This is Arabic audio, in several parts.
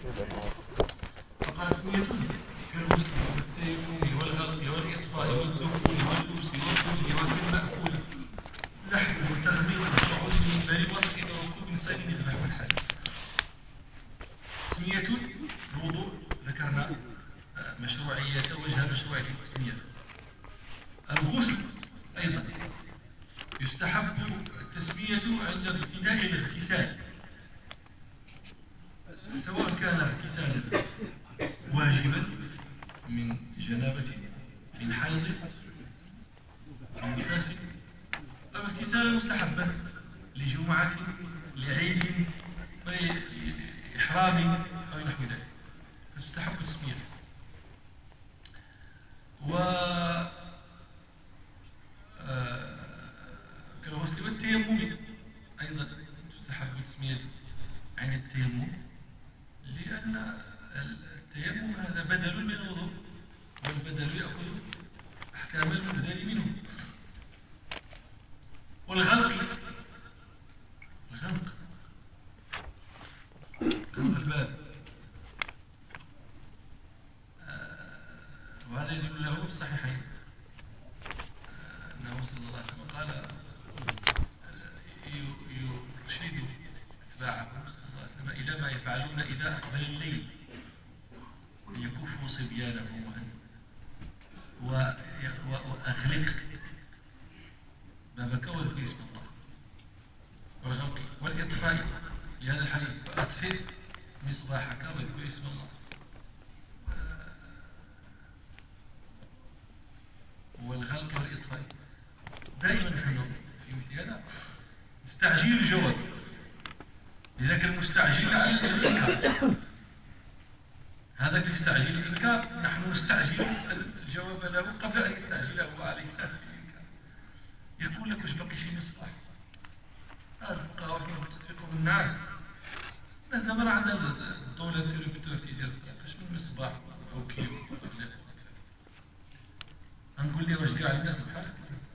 فقال تسمية كالغسل والتيمم والغلق والإطفاء والدخول واللبس والخروج وفي المأكول لحم وتغميض وصعود المنبر وطئ وركوب إنسان يذبح بالحدث. تسمية الوضوء ذكرنا مشروعية وجه مشروعية التسمية. الغسل أيضا يستحب التسمية عند ابتداء الاغتسال، سواء كان اغتسالا واجبا من جنابة من حيض من نفاس، أو اغتسالا مستحبا لجمعة لعيد لإحرام أو نحو ذلك، فتستحب التسمية. كالغسل والتيمم أيضا تستحب التسمية عند التيمم، لأن التيمم هذا بدل من الوضوء، والبدل يأخذ أحكام المبدل منه. والغلق غلق الباب، وهذا يدل له في الصحيحين أنه صلى الله عليه وسلم قال يرشد أتباعه صلى الله عليه وسلم إلى ما يفعلون إذا أقبل الليل، ليكفوا صبيانهم وأغلق بابك واذكر اسم الله. والغلق والإطفاء لهذا الحديث، فأطفئ مصباحك واذكر اسم الله. والغلق والإطفاء دائما نحن في مثل هذا نستعجل الجواب، لذلك المستعجل على الإنكار، هذا يستعجل الإنكار، نحن نستعجل الجواب له قبل أن يستعجله عليه الإنكار. يقول لك واش باقي شي مصباح؟ هذا الفقهاء كيف تتفقوا بالناس، الناس دابا راه عندها الدولة التربتور تيدير واش من مصباح أو كيلو. غنقول ليه واش كاع الناس بحالك؟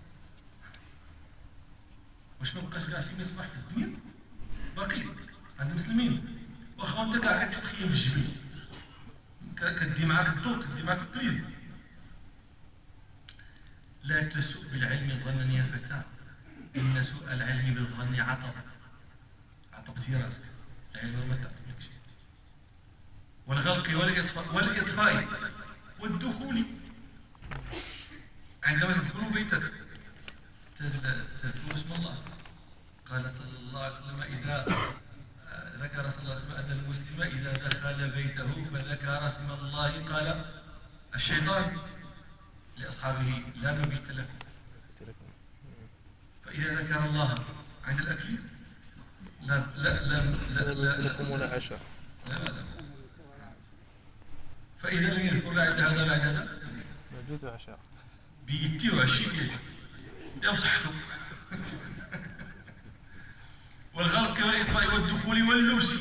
واش ما بقاش كاع شي مصباح في الدنيا؟ باقي عند المسلمين، واخا انت كاع كتخيم في الجبل كدي معاك الضوء، كدي معاك البريد. لا تسوء بالعلم ظنا يا فتى، إن سوء العلم بالظن عطب، عطبتي راسك، العلم ما تعطبلك شيء. والغلق والإطفاء والدخول، عندما تدخلوا بيتك تذكروا اسم الله. قال صلى الله عليه وسلم ذكر صلى الله عليه وسلم أن المسلم إذا دخل بيته فذكر اسم الله قال الشيطان لأصحابه لا مبيت لكم. فإذا ذكر الله عند الأكل لا مبيت لكم ولا عشاء. فإذا لم يذكر عند هذا بعد هذا مبيت وعشاء، بيتي وعشي يا صحته. والغلق والإطفاء والدخول واللبس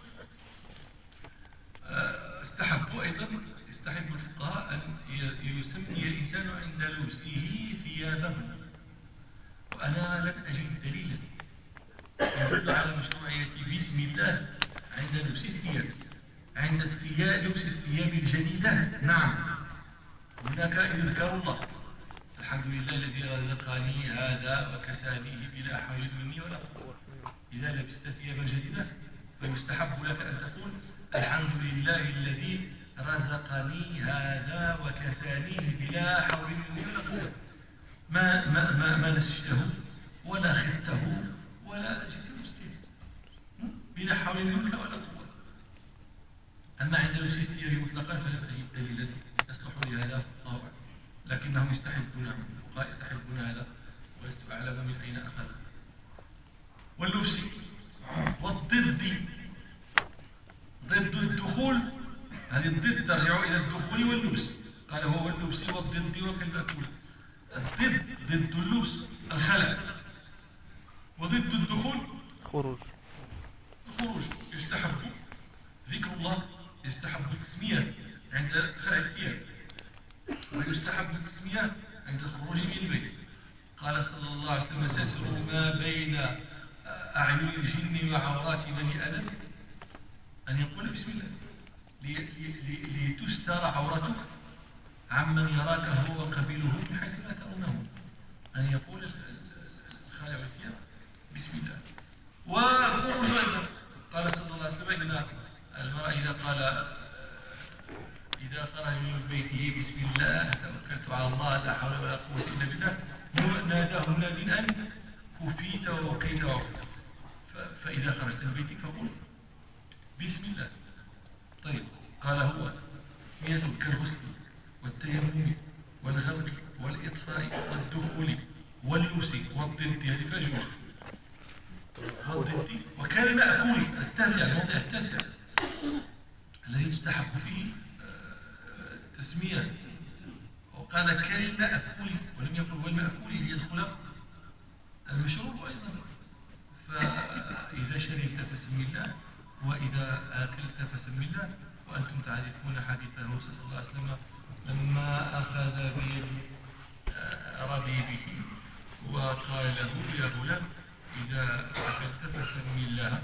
استحبوا أيضا، يستحب الفقهاء أن يسمي الإنسان عند لبسه ثيابه، وأنا لم أجد دليلا يدل على مشروعية بسم الله عند لبس الثياب، عند لبس الثياب الجديدة. نعم، هناك يذكر الله، الحمد لله الذي رزقني هذا وكسانيه بلا حول مني ولا قوة. إذا لبست ثيابا جديدة فيستحب لك أن تقول الحمد لله الذي رزقني هذا وكسانيه بلا حول مني ولا قوة. ما نسجته ولا خدته ولا جئت مسكين بلا حول منك ولا قوة. أما عند لبس الثياب مطلقا فلا تجد دليلا يصلح لهذا طبعا، لكنهم يستحبون، الفقهاء يستحبون هذا ولست أعلم من أين أخذ. واللبس والضد، ضد الدخول، هذه الضد ترجع إلى الدخول واللبس، قال هو اللبس والضد وكالمأكول. الضد ضد اللبس الخلع، وضد الدخول خروج. الخروج. يستحب ذكر الله، يستحب التسمية عند خلع الثياب، ويستحب التسمية عند الخروج من البيت. قال صلى الله عليه وسلم ستر ما بين أعين الجن وعورات بني آدم أن يقول بسم الله. لتستر عورتك عمن يراك هو وقبيله من حيث لا ترونه، أن يقول الخالع الثياب بسم الله. والخروج أيضا قال صلى الله عليه وسلم إن المرأة إذا خرج من بيته بسم الله توكلت على الله لا حول ولا قوة إلا بالله ناداه مناد أن كفيت ووقيت ووقيت. فإذا خرجت من بيتك فقل بسم الله. طيب قال هو تسمية كالغسل والتيمم والغرق والإطفاء والدخول واللبس والضد، هذه فجوة والضد. وكان المأكول التاسع، الموضع التاسع الذي يستحب فيه تسمية، وقال كان المأكول ولم يقل هو المأكول ليدخل المشروب أيضا. فإذا شربت فسم الله وإذا أكلت فسم الله. وأنتم تعرفون حديثه صلى الله عليه وسلم لما أخذ بيد ربيبه وقال له يا غلام إذا أكلت فسم الله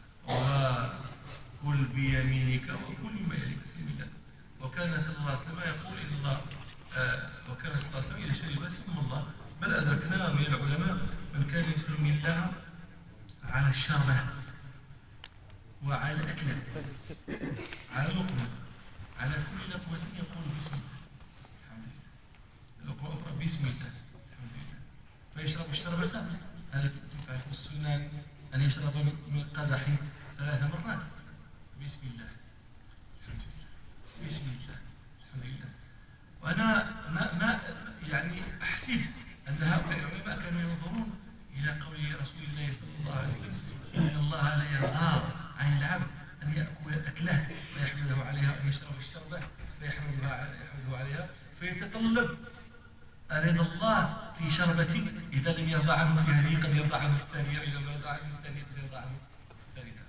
وكل بيمينك وكل بما يليك بسم الله. وكان صلى الله عليه وسلم يقول إن الله وكان صلى الله عليه وسلم إذا شرب سم الله. بل أدركنا من العلماء من كان يسمي الله على الشربة وعلى الأكلة على لقمة على كل لقمة يقول بسم الله الحمد لله، لقمة أخرى بسم الله الحمد لله. فيشرب الشربة. هذا يفعل السنة أن يشرب من قدح 3 مرات بسم الله الحمد لله بسم الله الحمد لله. وأنا ما يعني أحسب أن هؤلاء العلماء كانوا ينظرون إلى قول رسول الله صلى الله عليه وسلم إن الله لا يرضى عن العبد أن يأكل أكله فيحمده عليها، أن يشرب الشربة فيحمده عليها، فيتطلب رضا الله في شربة إذا لم يرضى عنه في هذه قد يرضى عنه في الثانية، إذا لم يرضى عنه في الثانية قد يرضى عنه في الثالثة.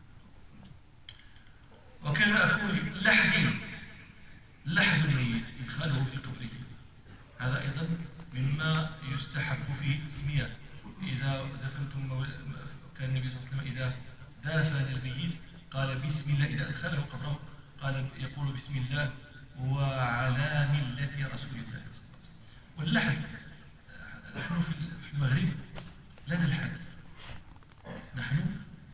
وكان أقول لحد الميت إدخاله في قبره، هذا أيضا مما يستحب فيه التسمية. إذا دفنتم كان النبي صلى الله عليه وسلم إذا دافن الميت قال بسم الله، إذا أدخله قبره قال يقول بسم الله وعلى ملة رسول الله. واللحد نحن في المغرب لا نلحد، نحن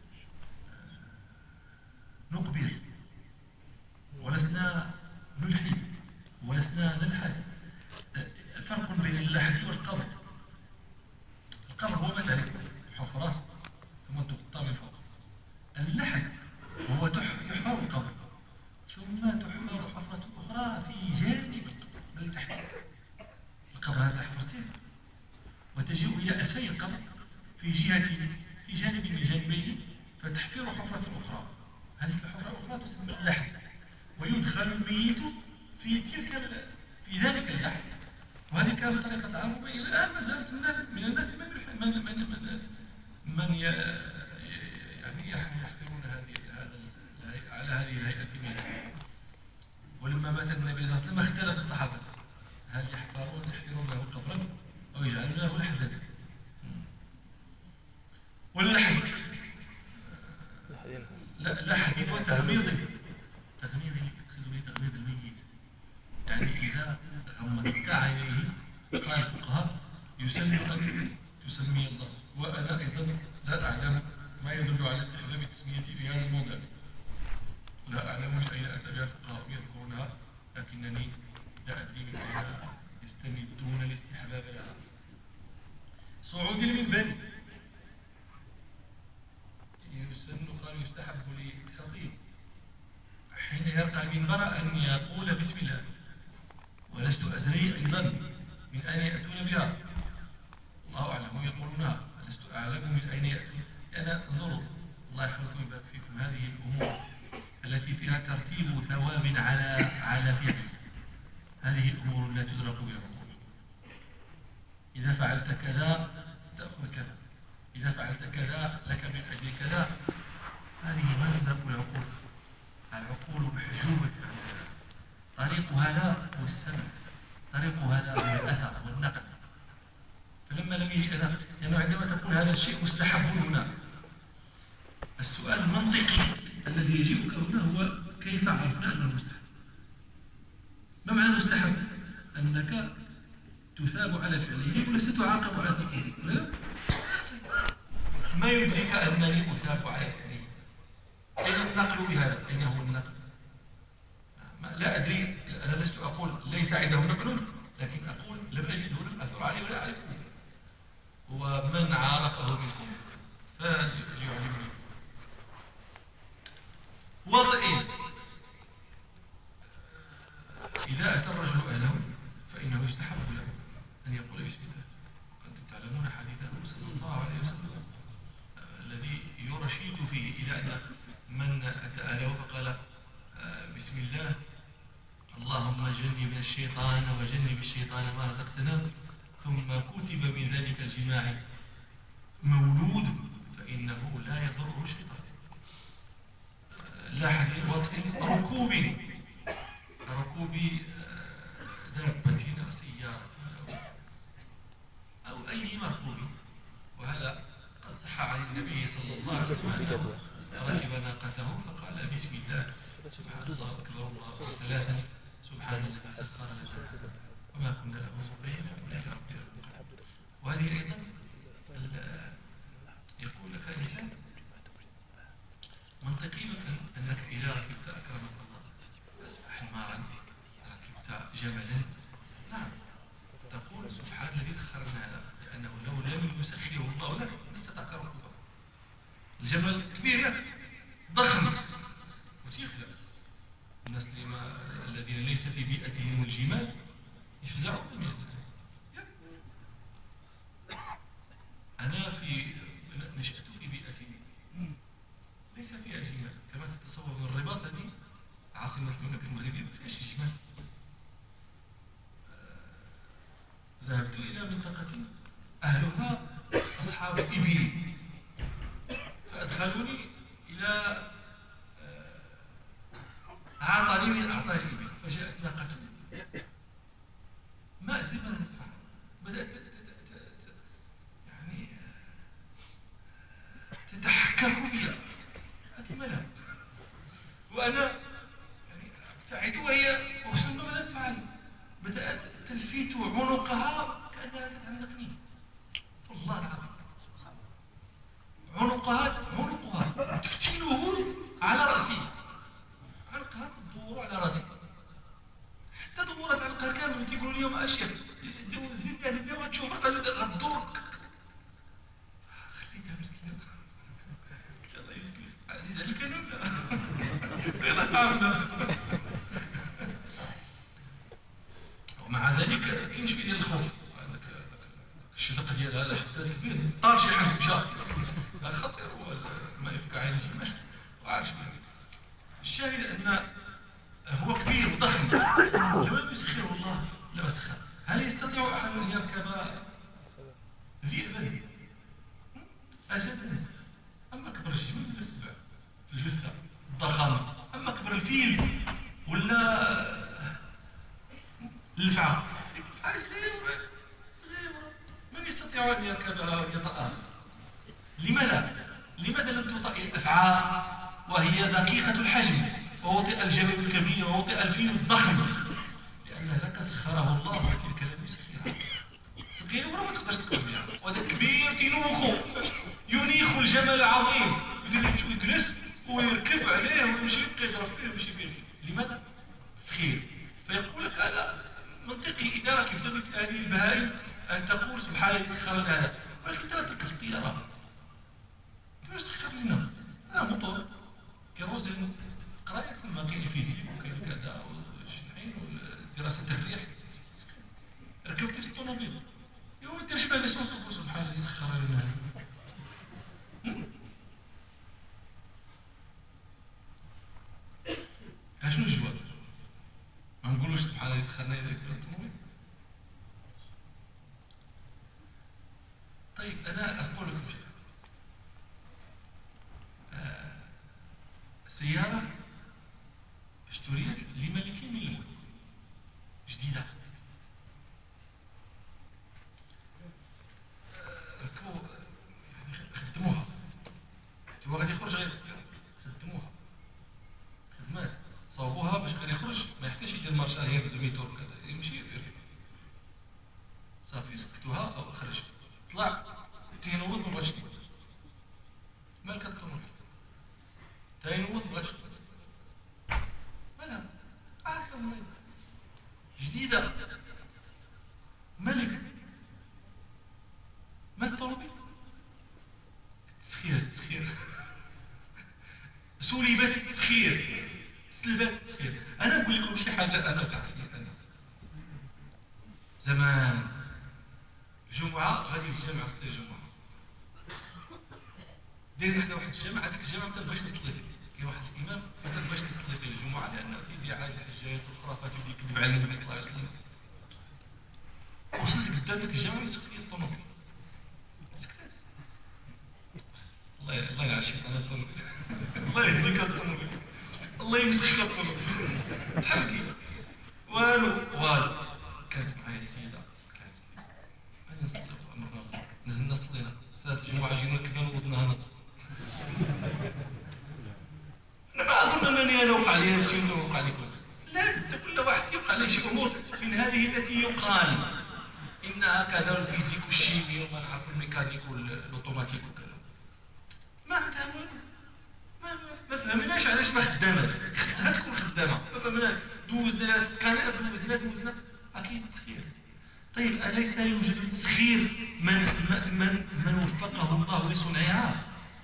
نقبر ولسنا نلحد ولسنا نلحد. الفرق بين اللحد والقبر، القبر هو مثلا حفرة ثم تغطى من فوق. اللحد هو يحفر القبر ثم تحفر حفرة أخرى في جانب من تحت القبر. هذا حفرتين وتجيء إلى أسفل القبر في جانب من جانبيه فتحفر حفرة أخرى. هذه الحفرة الأخرى تسمى اللحد، ويدخل الميت في ذلك اللحد. وهذه كانت طريقة العرب إلى الآن ما زالت من الناس من يعني يحفرون على هذه الهيئة من. ولما مات النبي صلى الله عليه وسلم اختلف الصحابة هل يحفرون له قبرا أو يجعلون له لحدا. واللحد لحد وتغميض يقصد به تغميض الميت، يعني إذا غمضت عينيه قال الفقهاء تسمي الله. وأنا أيضا لا أعلم ما يدل على استخدام التسمية في هذا الموضع، لا أعلم من أين أتى بها الفقهاء يذكرونها، لكنني لا أدري من أين يستمدون الاستحباب لها. صعود المنبر يستحب للخطيب حين يرقى المنبر أن يقول بسم الله. ولست أدري أيضا من أين يأتون بها، الله أعلم يقولونها، لست أعلم من أين يأتون. أنا انظروا الله يحفظكم ويبارك فيكم، هذه الأمور التي فيها ترتيب ثواب على فعل، هذه الأمور لا تدرك بالعقول. إذا فعلت كذا تأخذ كذا، إذا فعلت كذا لك من أجل كذا، هذه ما تدرك بالعقول. العقول محجوبة عن هذا. طريق هذا هو السند، طريق هذا هو الأثر والنقل. فلما لم يجي أثر، يعني عندما تقول هذا الشيء مستحب هنا، السؤال المنطقي الذي يجيبك هنا هو كيف عرفنا أنه مستحب؟ ما معنى مستحب؟ أنك تثاب على فعله ولست تعاقب على تركه. ما يدرك أنني أثاب على فعله؟ أين النقل بهذا؟ أين هو النقل؟ لا أدري. أنا لست أقول ليس عنده نقل، لكن أقول لم أجده، لم أثر عليه ولا أعرفه. ومن عارفه منكم فليعلمني. وطئ إذا أتى الرجل أهله فإنه يستحب له أن يقول بسم الله. أنتم تعلمون حديثه صلى الله عليه وسلم الذي يرشد فيه إلى أن من أتى أهله فقال بسم الله اللهم جنب الشيطان وجنب الشيطان ما رزقتنا، ثم كتب من ذلك الجماع مولود فإنه لا يضره الشيطان. لا حديث وطئ ركوب دابة أو سيارة أو أي مركوب. وهذا قد صح عن النبي صلى الله عليه وسلم أنه ركب ناقته فقال بسم الله سبحان الله أكبر الله ثلاثا سبحان الذي سخر لنا وما كنا له مقرنين وإنا إلى ربنا لمنقلبون. وهذه أيضا يقول لك إنسان منطقي أنك إذا ركبت أكرمك الله حمارا ركبت جملا، نعم تقول سبحان الذي سخر لنا هذا، لأنه لو لم يسخره الله لك ما استطعت ركوبه. الجمل كبير ضخم وتيخلق. الناس الذين ليس في بيئتهم الجمال يفزعون من أنا نشأت في بيئة ليس فيها جمال كما تتصور. الرباط هذه عاصمة المملكة المغربية ما فيهاش جمال. ذهبت إلى منطقة أهلها أصحاب إبل فأدخلوني إلى أعطاني من أعطاء الإبل. فجاءت ناقة ما أدري ماذا تفعل، بدأت يعني تتحكم بي. هذه ملل وأنا يعني أبتعد وهي ثم ماذا تفعل؟ بدأت تلفت عنقها كأنها تتعنقني. والله العظيم عنقها تفتله على رأسي، عنقها تدور على رأسي حتى دورت عنقها كامل. تيقولوا اليوم أشياء زدنا وتشوف غدور. خليتها مسكينة الله يسكن عزيز عليك أنا ولا فهمنا. ومع ذلك كاين شويه ديال الخوف. هذاك الشدق ديالها لا شدات كبير طار شي حاجه مشى هذا خطير. هو ما يبقى عين شي ماشي وعارف. الشاهد ان هو كبير وضخم لو لم يسخره الله لما سخر. هل يستطيع احد ان يركب ذئبا اسدا؟ اما كبر الجمل فالسبع في الجثه الضخامه، اما كبر الفيل ولا الفعل صغيرة من يستطيع أن يركبها ويطأها؟ لماذا لم تطأ الأفعى وهي دقيقة الحجم ووطئ الجبل الكبير ووطئ الفيل الضخم؟ لأن لك سخره الله وتلك لم يسخرها. صغيرة ما تقدرش تقوم بها، وهذا كبير كينوخو ينيخ الجمل العظيم يجلس ويركب عليه ويمشي يضرب فيه ويمشي فيه. لماذا؟ سخير. فيقول لك هذا منطقي إذا ركبت مثل هذه البهائم أن تقول سبحان الذي سخر لنا هذا، ولكن تركب في الطيارة كيفاش سخر لنا؟ هذا موتور كيروزين قراية ثم كاين الفيزيك وكاين كذا والشنعين ودراسة الريح. ركبت في الطوموبيل يوم دير شبه ليسونس تقول سبحان الذي سخر لنا هذا. شنو الجواب؟ ما نقولوش سبحان الله سخرنا يديك بالطوموبيل. طيب أنا أقول لكم شيء. سيارة اشتريت لملك من الملوك جديدة، ركبوا خدموها حتى هو غادي يخرج غير خدموها خدمات صوبوها باش غير يخرج ما يحتاجش يدير مارشا هي بدمي تور كذا يمشي يدير صافي سكتوها او خرج طلع تينوض ما بغاش مالك الطوموبيل تينوض ما بغاش مالها عارفه جديده مالك ما الطوموبيل تسخير سوليبات التسخير سلبات التسخير. انا نقول لكم شي حاجه انا وقعت لي انا زمان الجمعه غادي للجامع نصلي الجمعه دايز حدا واحد الجامع هذاك الجامع ما تبغيش نصلي فيه كاين واحد الامام ما تبغيش نصلي فيه الجمعه لانه تيدير على الحجايات والخرافات ويكذب على النبي صلى الله عليه وسلم. وصلت قدام ذاك الجامع مسكت لي الطوموبيل سكتت الله يعشيك على الطوموبيل الله يهديك الطوموبيل الله يمسخك الطوموبيل تحركي والو كانت معايا السيده انا نصلي عمرنا نزلنا صلينا ساعه الجمعه جينا ركبنا نوضنا هنا انا ما اظن انني انا وقع لي هذا الشيء وقع لكم لا كل واحد يوقع له شي امور من هذه التي يقال انها كذا الفيزيك والشيمي وما نعرف الميكانيك والاوتوماتيك وكذا ما عندها ما فهمناش علاش ما خداماش خصها تكون خدامه ما فهمناش دوزنا السكانر دوزنا اكيد تسخير. طيب اليس يوجد تسخير من وفقه الله لصنعها؟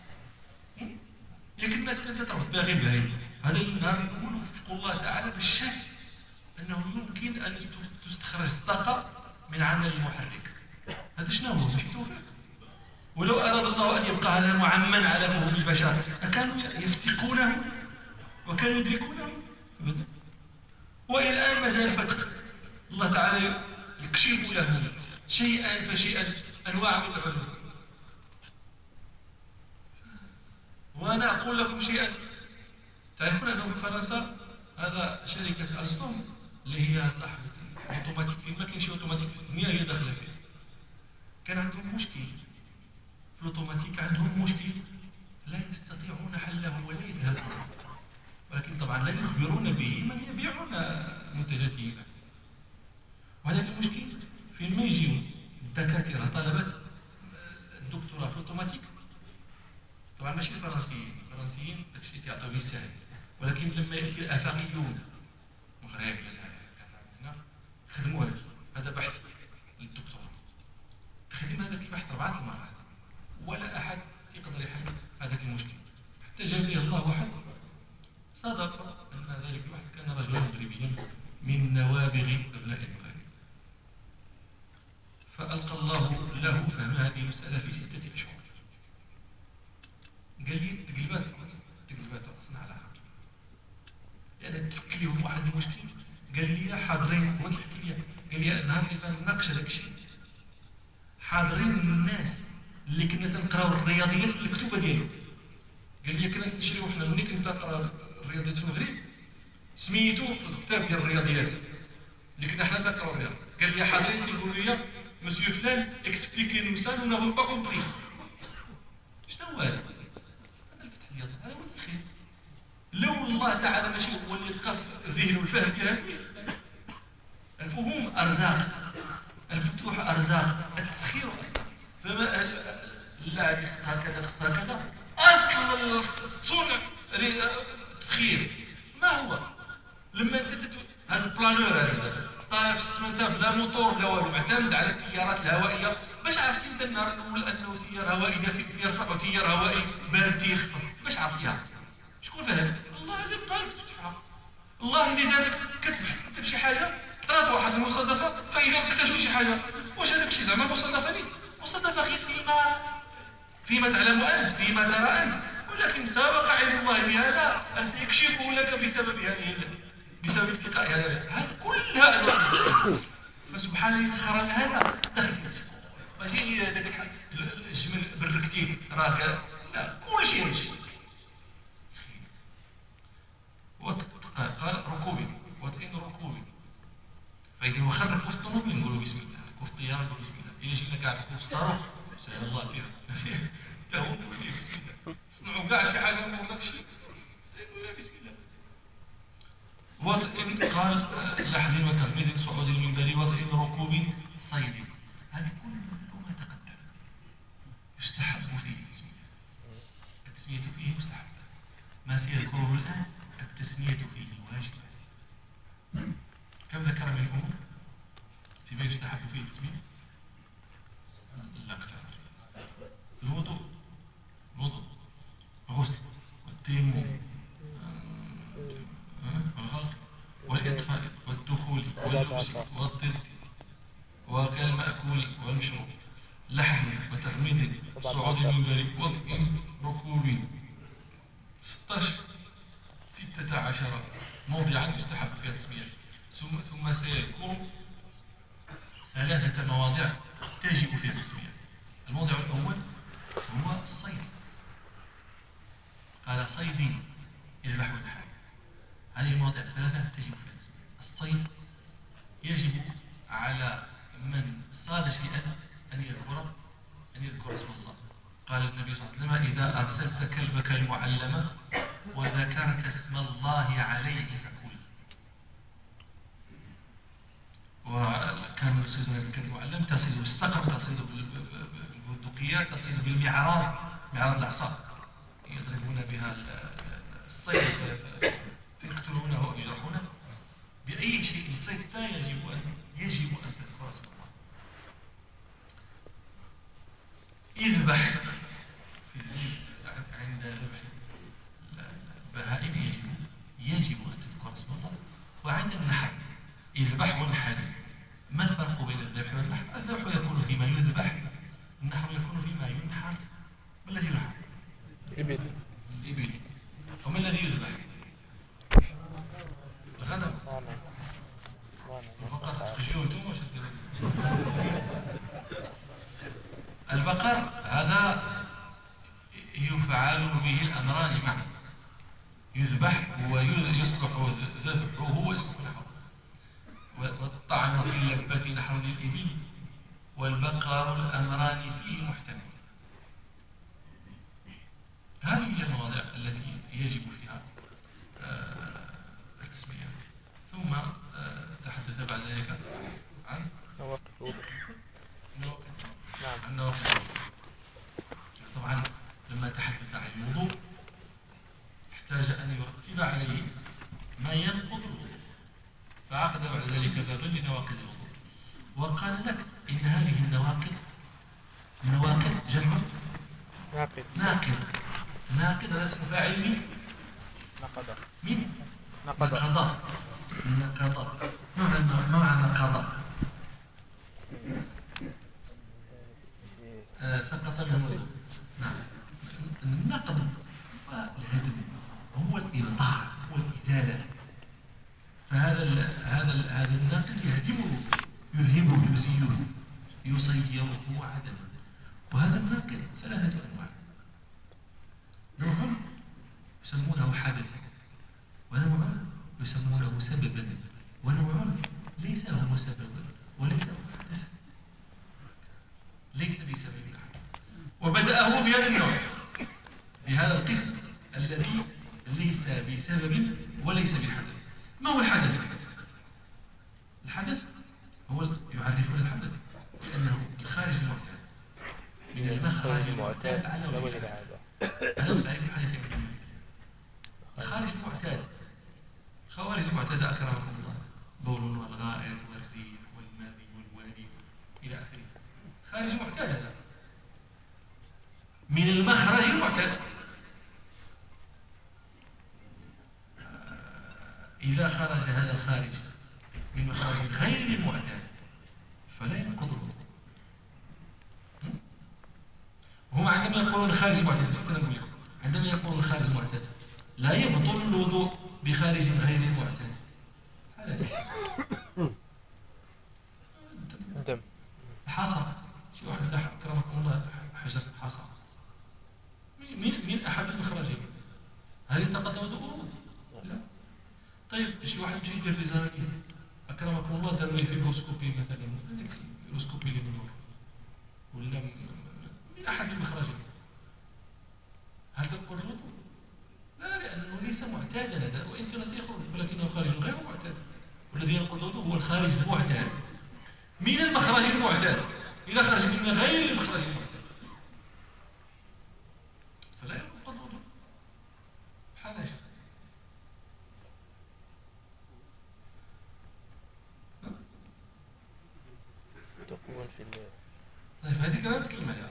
لكن الناس كانت تعرف باغي باهي هذا النهار نقول وفق الله تعالى باش شاف انه يمكن ان تستخرج الطاقه من عمل المحرك. هذا شنو هو؟ ماشي توفيق. ولو اراد الله ان يبقى هذا معمن على فهم البشر اكانوا يفتقونه وكانوا يدركونه؟ ابدا. والى الان مازال فتق. الله تعالى يكشف لهم شيئا فشيئا انواع من العلوم. وانا اقول لكم شيئا تعرفون انه في فرنسا هذا شركه الستوم اللي هي صاحبه اوتوماتيك ما كاينش اوتوماتيك في الدنيا هي داخله فيه. كان عندهم مشكل في الاوتوماتيك عندهم مشكل لا يستطيعون حله ولا يذهبون ولكن طبعا لا يخبرون به من يبيعون منتجاتهم. وهذا المشكل فين ما يجيو الدكاتره طلبه الدكتوراه في الاوتوماتيك طبعا ماشي الفرنسيين داكشي تيعطيو به السهل ولكن لما ياتي الافاقيون مغرب هنا خدموا هذا بحث للدكتوراه تخدم هذاك البحث 4 مرات ولا احد يقدر يحل هذاك المشكل حتى جاب لي الله واحد صدق ان ذلك الواحد كان رجلا مغربيا من نوابغ ابناء المغرب فالقى الله له فهم هذه المساله في 6 أشهر. قال لي التقلبات اصنع على خاطر لان تفك لهم واحد المشكل. قال لي حاضرين هو تحكي لي قال لي النهار اللي فنناقش هذاك الشيء حاضرين الناس اللي كنا تنقراو الرياضيات المكتوبه ديالو. قال لي كنا نشريو حنا ملي كنت نقرا الرياضيات في المغرب سميتو في الكتاب ديال الرياضيات اللي كنا حنا تنقراو بها. قال لي حاضرين تيقولوا لي مسيو فلان اكسبليكي نو سا نو نافون با كومبري. شنو هو هذا؟ هذا هو التسخير. لو الله تعالى ماشي هو اللي لقى الذهن والفهم ديال الفهوم ارزاق الفتوح ارزاق التسخير فما لا هذه خصها كذا خصها كذا اصل الصنع التسخير ما هو لما انت هذا البلانور هذا طاير في السمنتة بلا موتور بلا والو معتمد على التيارات الهوائيه. باش عرفتي انت النهار الاول انه تيار هوائي دافئ تيار رفع وتيار هوائي بارد تيخفض؟ باش عرفتيها؟ شكون فاهم؟ الله اللي قال تفهم. الله اللي دارك كتبحث انت بشي حاجه طرات واحد المصادفه فاذا اكتشفتي شي حاجه واش هذاك الشيء زعما مصادفه ليك؟ مصادفه غير فيما تعلم انت فيما ترى انت ولكن سبق علم الله بهذا سيكشفه لك بسبب هذه بسبب التقاء هذا كلها انواع. فسبحان الذي سخر لنا هذا دخل ماشي ذاك الجمل بالركتين راك لا كل شيء ماشي. قال ركوبي وطئن ركوبي فإذا هو خرج في الطوموبيل نقولوا بسم الله في الطياره نقولوا بسم الله إلا جينا كاع في الصاروخ سهل الله فيها تا هو نقول بسم الله صنعوا كاع شي حاجه ما نقولكش نقول بسم الله. وطئ قال لحن وترميد صعود المنبر وطئ ركوب صيد. هذه كل ما تقدم يستحب فيه التسمية فيه مستحب. ما سيذكره الآن التسمية فيه واجبة. كم ذكر من الأمور فيما يستحب فيه التسمية؟ الأكثر الوضوء الغسل والتيمم والغلق والإطفاء والدخول واللبس والطرد وكالمأكول والمشروب لحن وترميد صعود المنبر وطئ ركوب 16 موضعا يستحب فيها التسمية. ثم سيذكر 3 مواضع تجب فيها التسمية. الموضع الأول هو الصيد، قال صيدي يذبح الحال. هذه المواضع 3 تجب فيها التسمية. الصيد يجب على من صاد شيئا أن يذكر اسم الله. قال النبي صلى الله عليه وسلم إذا أرسلت كلبك المعلم وذكرت اسم الله عليه فكل. وكانوا يصيدون بالكلب المعلم، تصيد بالصقر، تصيد بالبندقيات، تصيد بالمعراض، معراض العصا يضربون بها الصيد فيقتلونه ويجرحونه. بأي شيء الصيد لا يجب أن تذكر اسم الله. يذبح عند ذبح البهائم يجب أن تذكر اسم الله. وعند النحر يذبح ونحر. ما الفرق بين الذبح والنحر؟ الذبح يكون فيما يذبح، النحر يكون فيما ينحر. ما الذي ينحر؟ الإبل. وما الذي يذبح؟ الغنم. البقر هذا يفعل به الأمران معا، يذبح ويصلح ذبحه ويصلح نحره. والطعن في اللبة نحو للإبل، والبقر الأمران فيه محتمل. هذه هي المواضع التي يجب فيها التسمية. ثم تحدث بعد ذلك عن نواقض الوضوء. عن نواقض الوضوء. طبعا لما تحدث عن الوضوء احتاج أن يرتب عليه ما ينقض الوضوء، فعقد بعد ذلك بابا لنواقض الوضوء، وقال لك إن هذه النواقض جمع ناقض هذا اسم فاعل من نقض. ما معنى قضاء؟ سقط من الوضوء. نعم. النقض والهدم هو الإبطال والإزالة. فهذا النقل يهدمه، يذهبه، يزيله، يصيره عدما. وهذا النقل 3 أنواع. نوع يسمونه حدثا، ونوع يسمونه سببا، ونوع ليس هو سببا وليس هو حدثا، ليس بسبب الحدث. وبدأه بهذا النوع، بهذا القسم الذي ليس بسبب وليس بحدث. ما هو الحدث؟ الحدث هو يعرفون الحدث لأنه الخارج المعتاد من المخرج المعتاد على وجه العادة. هذا تعريف الحدث من الخارج المعتاد. الخوارج المعتادة أكرمكم الله، بول والغائط والريح والماء والوادي إلى آخره. خارج معتاد هذا من المخرج المعتاد. إذا خرج هذا الخارج من مخرج غير المعتاد فلا ينقض الوضوء. وهم عندما يقولون خارج معتاد، عندما يقولون خارج معتاد لا يبطل الوضوء بخارج غير المعتاد. الدم، حصى، شي واحد أكرمكم الله حجر حصى من أحد المخرجين، هل يتقدم وضوءه؟ لا. طيب شي واحد يجي يدير لي زرقية أكرمكم الله، دار لي فيبروسكوبي مثلا، فيبروسكوبي للنور ولا من أحد المخرجين، هل تنقض الوضوء؟ لا، لأنه ليس معتادا هذا، وإن كان سيخرج ولكنه خارج غير الذي ينقض الوضوء هو الخارج المعتاد من المخرج المعتاد. إذا خرج من غير المخرج المعتاد فلا ينقض الوضوء. بحال هذا تقوى في الله. طيب هذه كمان نتكلم عليها.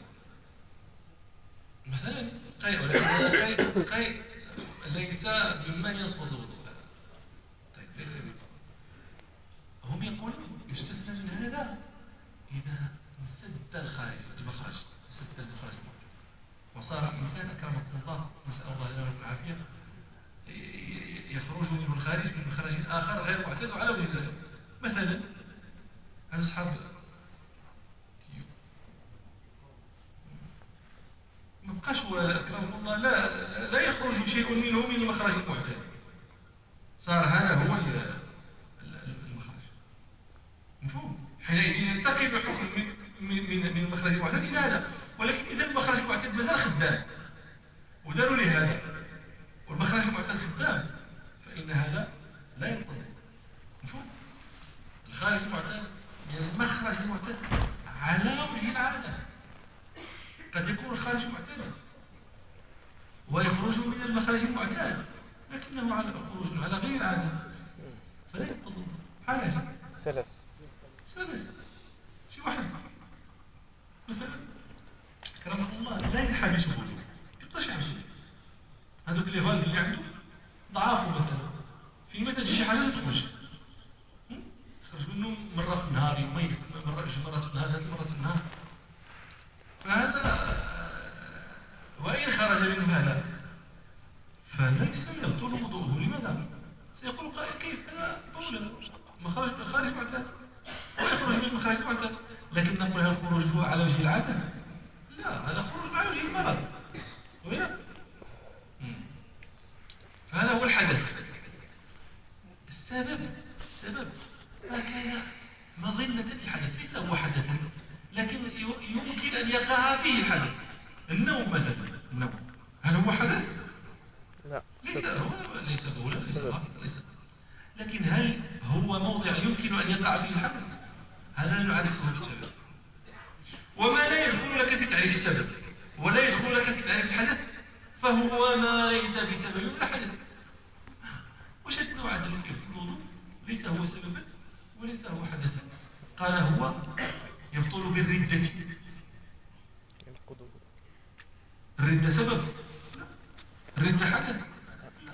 مثلا قيء، ولكن هذا قيء ليس ممن ينقض الوضوء. طيب ليس بفضل. هم يقولون يستثنى من هذا إذا سد الخارج المخرج، سد المخرج وصار الإنسان أكرمكم الله نسأل الله لنا العافية يخرج منه الخارج من مخرج آخر غير معتاد على وجه الله. مثلا أصحاب ما بقاش أكرمكم الله لا يخرج شيء منه من المخرج المعتاد، صار هذا هو المخرج. مفهوم؟ حينئذ ينتقل الحكم من المخرج المعتاد إلى هذا. ولكن إذا المخرج المعتاد مازال خدام وداروا لهذا والمخرج المعتاد خدام فإن هذا لا ينطبق. مفهوم؟ الخارج المعتاد يعني المخرج المعتاد على وجه العادة. قد يكون الخارج معتادا ويخرج من المخرج المعتاد لكنه على خروج على غير عادة فلا ينطبق. حاجة سلس شي واحد مثلا كرمه الله لا ينحبسه الوضوء، يقدرش يحبسه. هذوك اللي فالد اللي عنده ضعافه مثلا في مثلا شي حاجه تخرج منه مره في النهار، يومين، مرات في النهار، 3 مرات في النهار. فهذا وإن خرج منه هذا فليس يبطل وضوءه. لماذا؟ سيقول قائل كيف هذا طول خارج معتاد ويخرج من مخرج معتاد. لكن نقول هل الخروج هو على وجه العادة؟ لا، هذا خروج على وجه المرض. وين؟ فهذا هو الحدث. السبب ما كان مظنة الحدث، ليس هو حدثا لكن يمكن أن يقع فيه الحدث. النوم مثلا، هل هو حدث؟ لا، ليس هو لكن هل هو موضع يمكن أن يقع فيه الحدث؟ هذا نعرفه بالسبب. وما لا يدخل لك في تعريف السبب ولا يدخل لك في تعريف الحدث فهو ما ليس بسبب ولا حدث. وشد نوع ذلك في الوضوء ليس هو سببا وليس هو حدثا. قال هو يبطل بالردة. الردة سبب؟ الردة حدث؟ لا.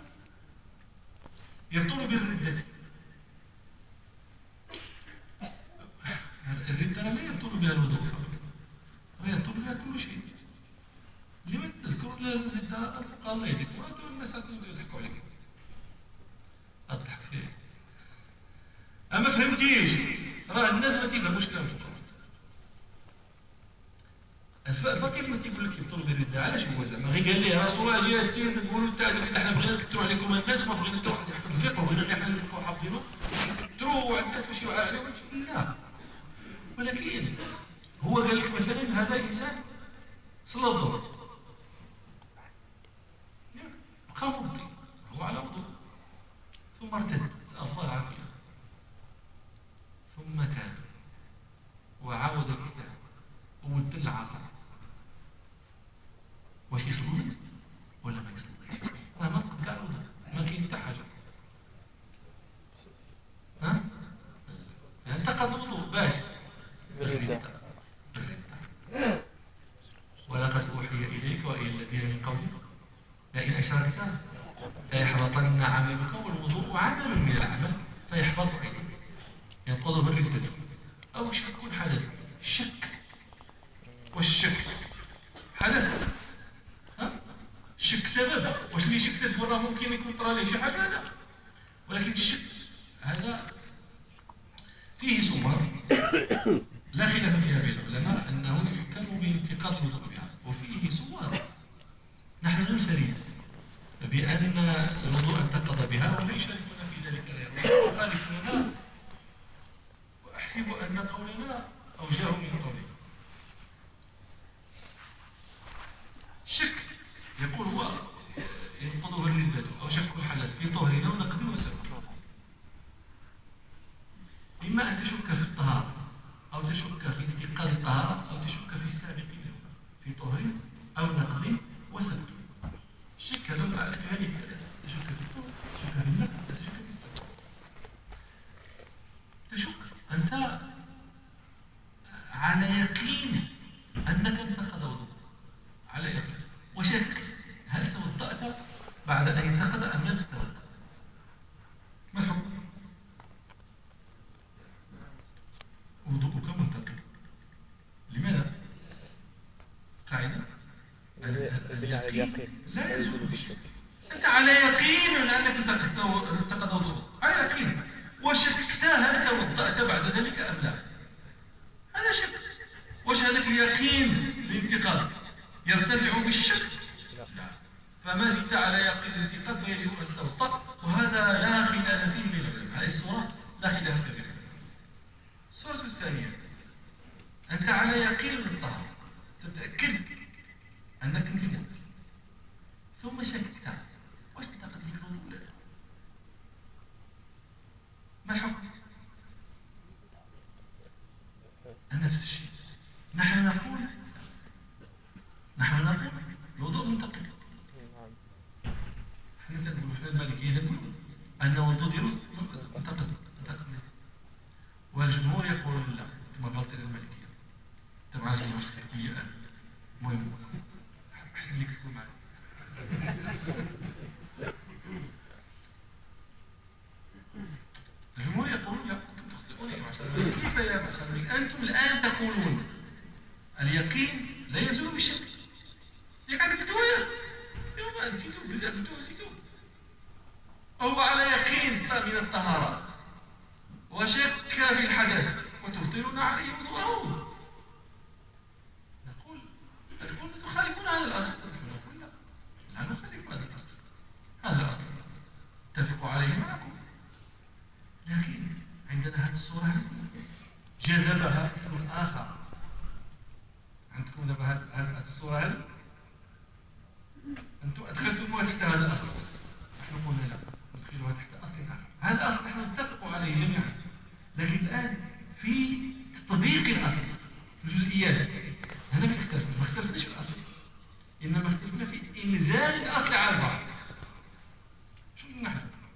يبطل بالردة. الردة لا يبطل بها الوضوء فقط، لا يبطل بها كل شيء. لماذا تذكر الردة؟ الفقهاء الله يهديكم وأنتم الناس يضحكوا عليك. أضحك فيه. أما فهمتيش؟ راه الناس ما تفهموش كلام الفقهاء. الفقيه ما تيقول لك يبطلوا بالردة، علاش هو زعما غير قال ليه رسول الله جا السيد تقولوا انت حنا بغينا نكثروا عليكم الناس وما بغينا حتى واحد يحفظ الفقه وبغينا حنا نبقاو حافظينه نكثروا على الناس باش يوعى عليهم. لا، ولكن هو قال لك مثلا هذا انسان صلى الظهر بقى مرضي هو على وضوء ثم ارتد، نسأل الله العافية، ثم تاب وعاود الإسلام وود العصر، واش يصلي ولا ما يصليش؟ راه ما نقدروا ما كاين حتى حاجه. ها؟ انتقد الوضوء باش بالردة. ولقد اوحي اليك والى الذين من قبلك لئن اشركت ليحبطن عملك والوضوء عمل من الاعمال فيحبط ايضا. ينقضه الردة او شك حدث. الشك والشك حدث. الشك سبب. واش اللي شك تقول راه ممكن يكون طرا ليه شي حاجه؟ لا، ولكن الشك هذا فيه صور لا خلاف فيها بين العلماء انه يحكم بانتقاض الوضوء بها، وفيه صور نحن ننفرد بان الوضوء انتقض بها ولا يشاركنا في ذلك غيره وخالفنا، واحسب ان قولنا اوجه من قولنا. الشك يقول هو ينقضه الردة أو شك حدث في طهر إما أن تشك في الطهارة أو تشك في انتقال الطهارة أو تشك في السابقين في طهر أو نقض وسبق. الشك هذا يقع لك هذه الثلاثة: تشك في الطهر، تشك في النقض، تشك في السبق. تشك أنت على يقين أنك انتقض وضوء، على يقين، وشككت هل توضأت بعد أن انتقض أم لم تتوضأ. ما الحكم؟ وضوءك منتقض. لماذا؟ قاعدة اليقين لا يزول بالشك. أنت على يقين أنك انتقض وضوءك، على يقين، وشككت هل توضأت بعد ذلك أم لا. هذا شك. وش هذاك اليقين الانتقاد يرتفع بالشك؟ لا. فما زدت على يقين الانتقاد فيجب أن تتوضأ، وهذا لا خلاف فيه بين العلماء. هذه الصورة لا خلاف فيها بين العلماء. الصورة الثانية: أنت على يقين من الطهارة، تتأكد أنك انتقدت، ثم شككت واش انتقد لك الوضوء ولا لا. ما الحكم؟ نفس الشيء. نحن نقول الوضوء منتقد. احنا المالكية يقولون أن الوضوء ديالو منتقد. والجمهور يقولون لا، انتم غلطين المالكية، انتم عايزين المشكلة. المهم احسن لك تكون معي. الجمهور يقولون لا، انتم تخطئون يا معشر المالك. كيف يا معشر المالك؟ انتم الان تقولون اليقين لا يزول بالشك. ياك عندك الدوايا يوم نسيتو نسيتو. هو على يقين من الطهارة وشك في الحدث وتبطلون عليه وضوءه. نقول تخالفون هذا الأصل. نقول لا نخالف هذا الأصل. هذا الأصل اتفقوا عليه معكم، لكن عندنا هذه الصورة جذبها اسم آخر. عندكم دابا هذه الصورة هذه أنتم أدخلتموها تحت هذا الأصل، نحن قلنا لا، ندخلها تحت أصل آخر. هذا الأصل نحن نتفق عليه جميعا، لكن الآن في تطبيق الأصل في الجزئيات هنا في اختلاف. ما اختلفناش في الأصل، إنما اختلفنا في إنزال الأصل على الفرع. شو نحن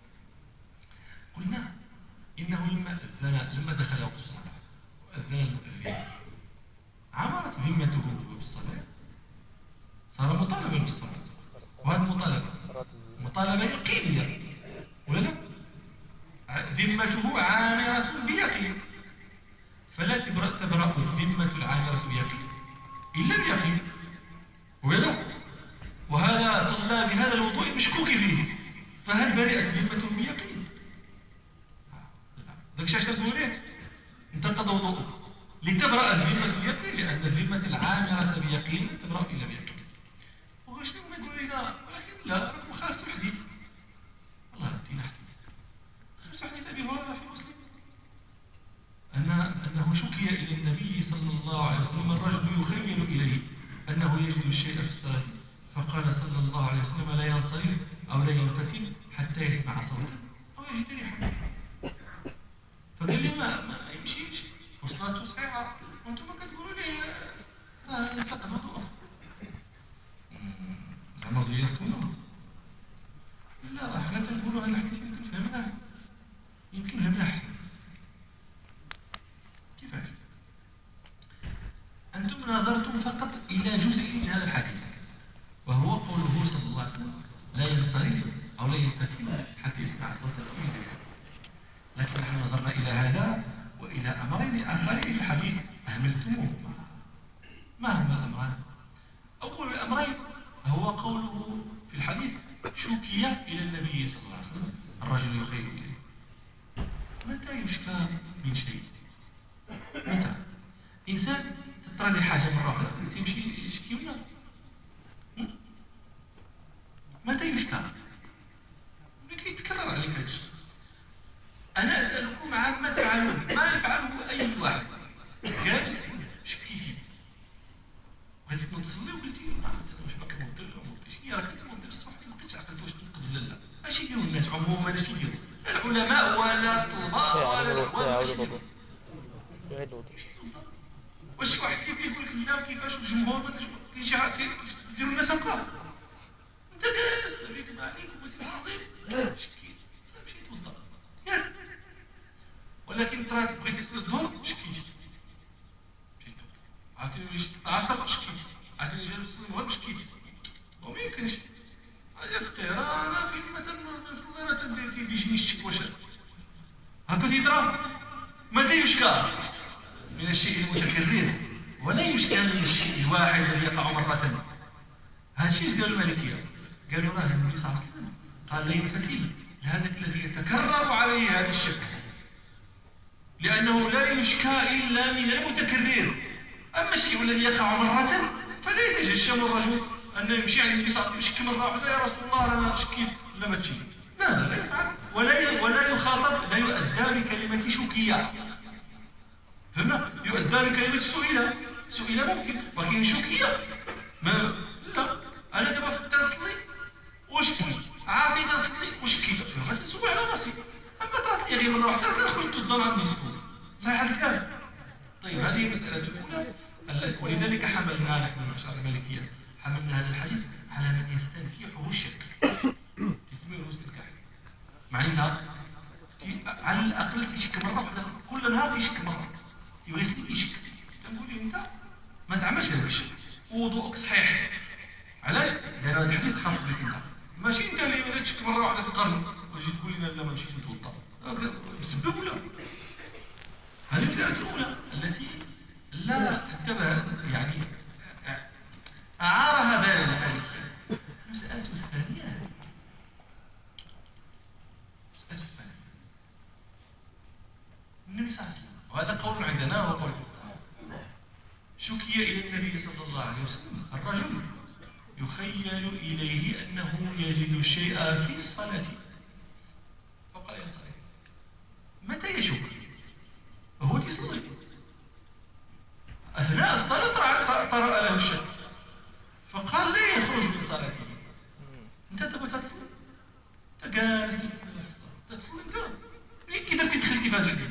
قلنا؟ إنه لما دخل وقت الصلاة وأذن المؤذن عمرت ذمته بالصلاة، صار مطالبا بالصلاة، وهذه مطالبة يقينية ولا لا؟ ذمته عامرة بيقين، فلا تبرأ الذمة العامرة بيقين إلا بيقين ولا لا؟ وهذا صلى بهذا الوضوء المشكوك فيه، فهل برئت ذمته بيقين؟ داك الشيء تقول ليه؟ انتقض وضوءه لتبرأ الذمة بيقين، لأن الذمة العامرة بيقين تبرأ إلا بيقين. وشنو ما يقولوا لنا؟ ولكن لا، راكم خالفتوا الحديث. والله ردينا حديث. خالفتوا حديث أبي هريرة في مسلم أنه شكي إلى النبي صلى الله عليه وسلم الرجل يخيل إليه أنه يجد الشيء في الصلاة، فقال صلى الله عليه وسلم: لا ينصرف أو لا ينفتن حتى يسمع صوتا أو يجد ريحا. فقال لي ما يمشيش وصلاته صحيحة، وأنتم كتقولوا لي انتقد وضوءه. زعما زيرتونا؟ لا، حنا تنقولوا هذا الحديث يمكن فهمناه، يمكن فهمناه أحسن. كيفاش؟ أنتم نظرتم فقط إلى جزء من هذا الحديث، وهو قوله صلى الله عليه وسلم: لا ينصرف أو لا ينفتن حتى يسمع صوتا أو يجد ريحا. لكن نحن نظرنا إلى هذا وإلى أمرين آخرين في الحديث أهملتموه. ما هما الأمران؟ أول الأمرين هو قوله في الحديث: شكي إلى النبي صلى الله عليه وسلم الرجل يخيل إليه. متى يشكى من شيء؟ متى؟ إنسان تطرى لي حاجة مرة أخرى تمشي يشكي ولا؟ متى يشكى؟ لكي يتكرر عليك هذا الشيء. أنا أسألكم عما تفعلون، ما يفعله أي واحد. جالس شكيتي بغيتي تنوض تصلي وقلتي أنا واش باقي نوض ولا ما نوضيش. هي راك تنوض الصباح ما لقيتش عقلت واش تنقض ولا لا. اش يديروا الناس عموما؟ اش يديروا؟ لا العلماء ولا الطلباء ولا يعيد الوضوء. واش شي واحد كيقول لك لا كيفاش الجمهور ما كاين شي حاجه كيديروا الناس هكا انت جالس تبيك ما عليك وبغيتي تصلي شكيت مشيت توضا ياك ولكن طرات بغيتي تصلي الظهر شكيت مشيت عرفتي واش العصر شكيت عرفتي جالس تصلي المغرب شكيت وما يمكنش هذا الفقيه راه انا فين مثلا نصلي راه تيجيني الشك واش هكا تيطرا ما تيشكى من الشيء المتكرر ولا يشكى من الشيء الواحد الذي يقع مرة. هذا الشيء قالوا المالكية قالوا راه النبي صلى الله عليه وسلم قال لا ينفتل لهذاك الذي يتكرر عليه هذا الشك لأنه لا يشكى إلا من المتكرر. أما الشيء الذي يقع مرة فلا يتجشم الرجل أنه يمشي عند النبي صلى الله عليه وسلم يشكي مرة واحدة يا رسول الله أنا شكيت لا ما تشي لا يفعل ولا يخاطب لا يؤدى بكلمة شكية فهمنا؟ يؤدى بكلمة سئل ممكن ولكن شكية ما لا أنا دابا فقت نصلي وشكيت عاطي نصلي وشكيت غادي نسول على راسي أما طرات لي غير مرة واحدة كنخرج تضل عند الزبون صحيح الكلام. طيب هذه المسألة الأولى ولذلك حملنا نحن معشر المالكية حملنا هذا الحديث على من يستنكحه الشك تسميه المستنكح معناتها على الأقل تيشك مرة واحدة كل نهار تيشك مرة يغسلي كيشك تنقول لي أنت ما تعملش هذا الشيء وضوءك صحيح علاش؟ لأن هذا الحديث خاص بك أنت ماشي أنت اللي بدات تشك مرة واحدة في القرن وتجي تقول لنا لا ما مشيتش نتوضا بسبب ولا هذه المسألة الأولى التي لا انتبه يعني أعارها بال المالكية. المسألة الثانية النبي صلى الله عليه وسلم وهذا قول عندنا وقول شكي إلى النبي صلى الله عليه وسلم الرجل يخيل إليه أنه يجد شيء في الصلاة فقال يا صحيح متى يشك؟ هو يصلي أثناء الصلاة طرأ له الشك فقال لا يخرج من صلاته أنت تبغى تصلي أنت جالس تصلي أنت كي درتي دخلتي في هذا الحديث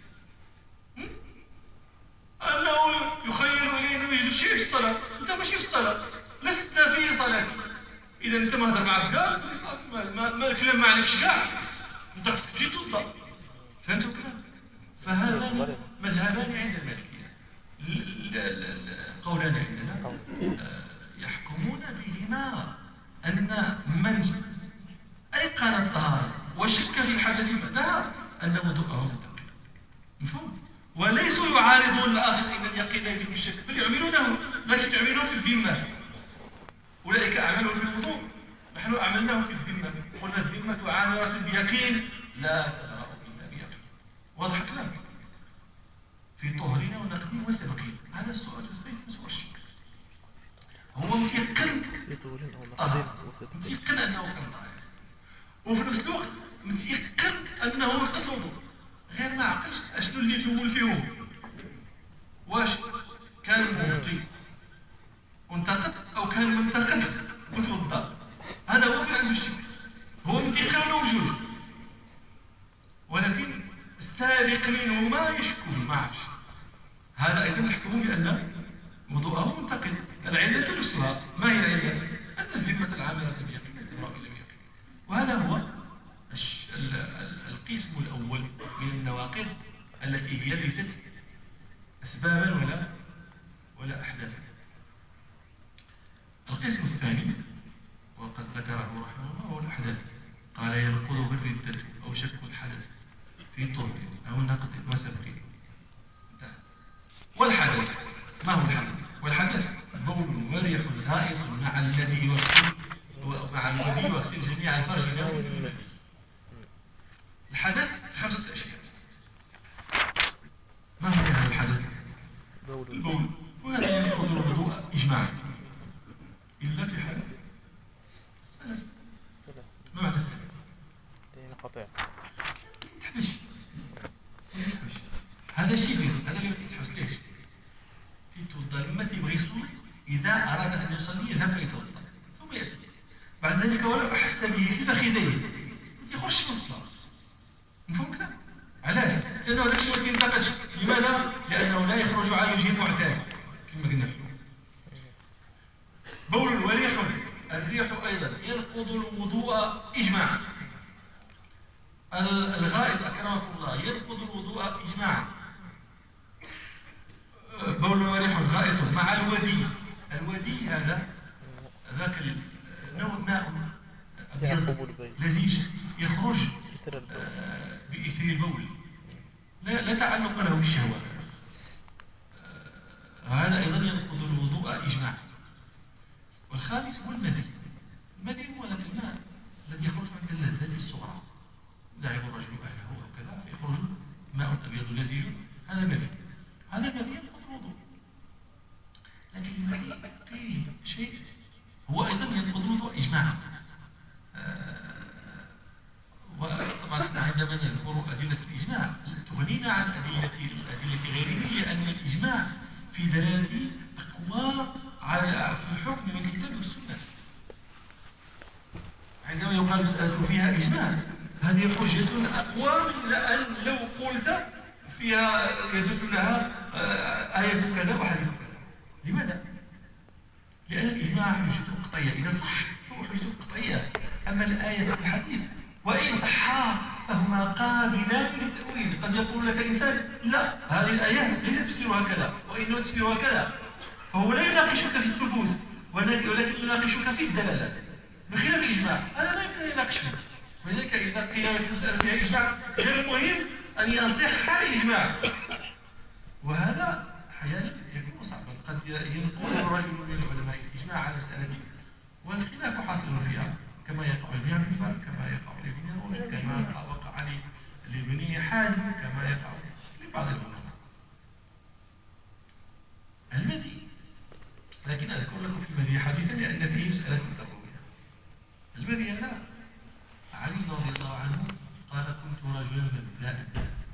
أنه يخيل إليه أنه يجد شيء في الصلاة أنت ماشي في الصلاة لست في صلاتي إذا أنت ما هضر معك كاع ما الكلام ما عليكش كاع أنت خصك تمشي توضا فهمتوا الكلام؟ فهذا مذهبان عند المالكية قولان عندنا يحكمون بهما أن من أيقن الطهارة وشك في الحدث بعدها أن وضوءه منتقل مفهوم؟ وليسوا يعارضون الأصل إن اليقين لا يزيل الشك بل يعملونه لكن يعملون في الذمة أولئك أعملهم في الوضوء نحن أعملناهم في الذمة قلنا الذمة عامرة بيقين لا تبرأ إلا بيقين واضح الكلام في طهرنا ونقدين وسبقين هذا السؤال الثاني من سؤال الشك هو متيقن متيقن أنه كان طاهر وفي نفس الوقت متيقن أنه نقض وضوء غير ما عقلش أشنو اللي الأول فيهم واش كان مبطي وانتقد أو كان منتقد وتوضا هذا هو في عنده الشك هو متيقن أنه بجوج ولكن السابق منهما يشكو ما عرفش هذا أيضا نحكمه بأن وضوءه منتقد العلة نفسها ما هي العلة؟ أن الذمة العاملة بيقين لا تبرأ إلا بيقين وهذا هو القسم الأول من النواقض التي هي ليست أسبابا ولا أحداثا. القسم الثاني وقد ذكره رحمه الله هو الأحداث قال ينقض بالردة أو شك الحدث في طهر أو نقض وسبق والحدث ما هو الحدث؟ والحدث بول وريح غائط مع الذي يغسل جميع الفرج له الحدث 5 أشياء ما هو هذا الحدث؟ البول وهذا ينقض الوضوء إجماعا إلا في حالة ثلاث ما معنى الثلاث؟ قطع تحبش هذا الشيء هذا اللي تحبس ليش؟ تتوضا لما تيبغي يصلي إذا أراد أن يصلي يذهب فيتوضا ثم يأتي بعد ذلك ولو أحس به في فخذيه يخش في الصلاة مفهوم كلام؟ علاش؟ لأنه هذا الشيء ما ينتقدش. لماذا؟ لأنه لا يخرج عن وجه المعتاد كما قلنا في الأول. بول وريح، الريح أيضا ينقض الوضوء إجماعا. الغائط أكرمكم الله ينقض الوضوء إجماعا. بول وريح غائط مع الودي. الودي هذا ذاك نوع ماء أبيض لزيج يخرج بإثر البول، لا تعلق له بالشهوة. هذا أيضا ينقض الوضوء إجماعا. والخامس هو المذي. المذي هو الماء الذي يخرج عند اللذة الصغرى، يلعب الرجل أهله أو كذا فيخرج ماء أبيض لزيج، هذا مذي. هذا المذي ينقض الوضوء. لكن المذي فيه شيء هو أيضا ينقض الوضوء إجماعا. وطبعا احنا عندما نذكر أدلة الإجماع تغنينا عن أدلة غيره، لأن الإجماع في دلالته أقوى في الحكم من الكتاب والسنة. عندما يقال مسألة فيها إجماع هذه حجة أقوى من أن لو قلت فيها يدل لها آية كذا وحديث كذا. لماذا؟ لأن الإجماع حجة قطعية، إذا صح فهو حجة قطعية. أما الآية والحديث وإن صحا فهما قابلان للتأويل. قد يقول لك إنسان لا هذه الآية ليس تفسيرها كذا وإنما تفسيرها كذا، فهو لا يناقشك في الثبوت ولكن يناقشك في الدلالة بخلاف الإجماع. هذا لا يمكن أن يناقشك. ولذلك إذا قيل في مسألة فيها إجماع غير المهم أن يصح الإجماع، وهذا أحيانا يكون صعبا. قد ينقل رجل من العلماء الإجماع على مسألة والخلاف حاصل فيها، كما يقع لابن حنبل، كما يقع لابن رشد، كما وقع لابن حازم، كما يقع لبعض العلماء. المذي، لكن أذكر لكم في المذي حديثا لأن فيه مسألة ضرورية. المذي هذا علي رضي الله عنه قال كنت رجلا مبداء،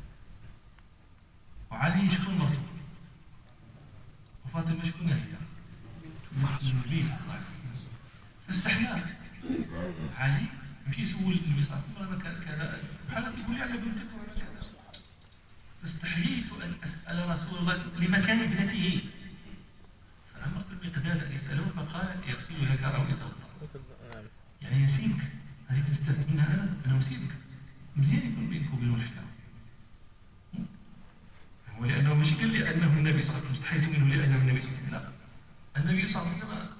وعلي شكون مرته؟ وفاطمة شكون هي؟ النبي صلى الله عليه وسلم. فاستحيا علي مشي يسول النبي صلى الله عليه وسلم كذا بحال تقول لي على بنتك ولا كذا. فاستحييت أن أسأل رسول الله لمكان ابنته، فأمرت المقداد أن يسأله فقال يغسل ذكره ويتوضأ. يعني نسيبك، هذه تستفيد منها أنا نسيبك مزيان يكون بينك وبين الحكام. هو لأنه مش قال لأنه النبي صلى الله عليه وسلم استحييت منه لأنه النبي صلى الله عليه وسلم، لا، النبي صلى الله عليه وسلم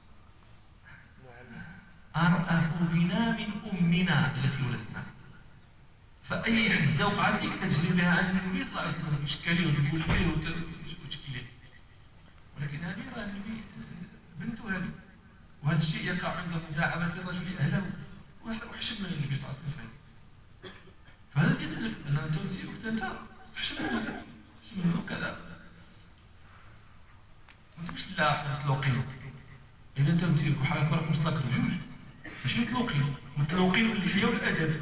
أرأف بنا من أمنا التي ولدتنا، فأي حزة وقعت لك تجري بها عن النبي صلى الله عليه وسلم تشكليه وتقول ليه وتشكليه. ولكن هذه راه النبي بنته هذه، وهذا الشيء يقع عند مداعبة الرجل أهله وحشم من النبي صلى الله عليه وسلم. فهذا يدل أن أنت تسيرك أنت تحشم منه كذا، ما تقولش لا احنا متلوقين. إذا أنت تسيرك وحالك راك مستقر بجوج ماشي متلوقين، متلوقين باللحية والأدب.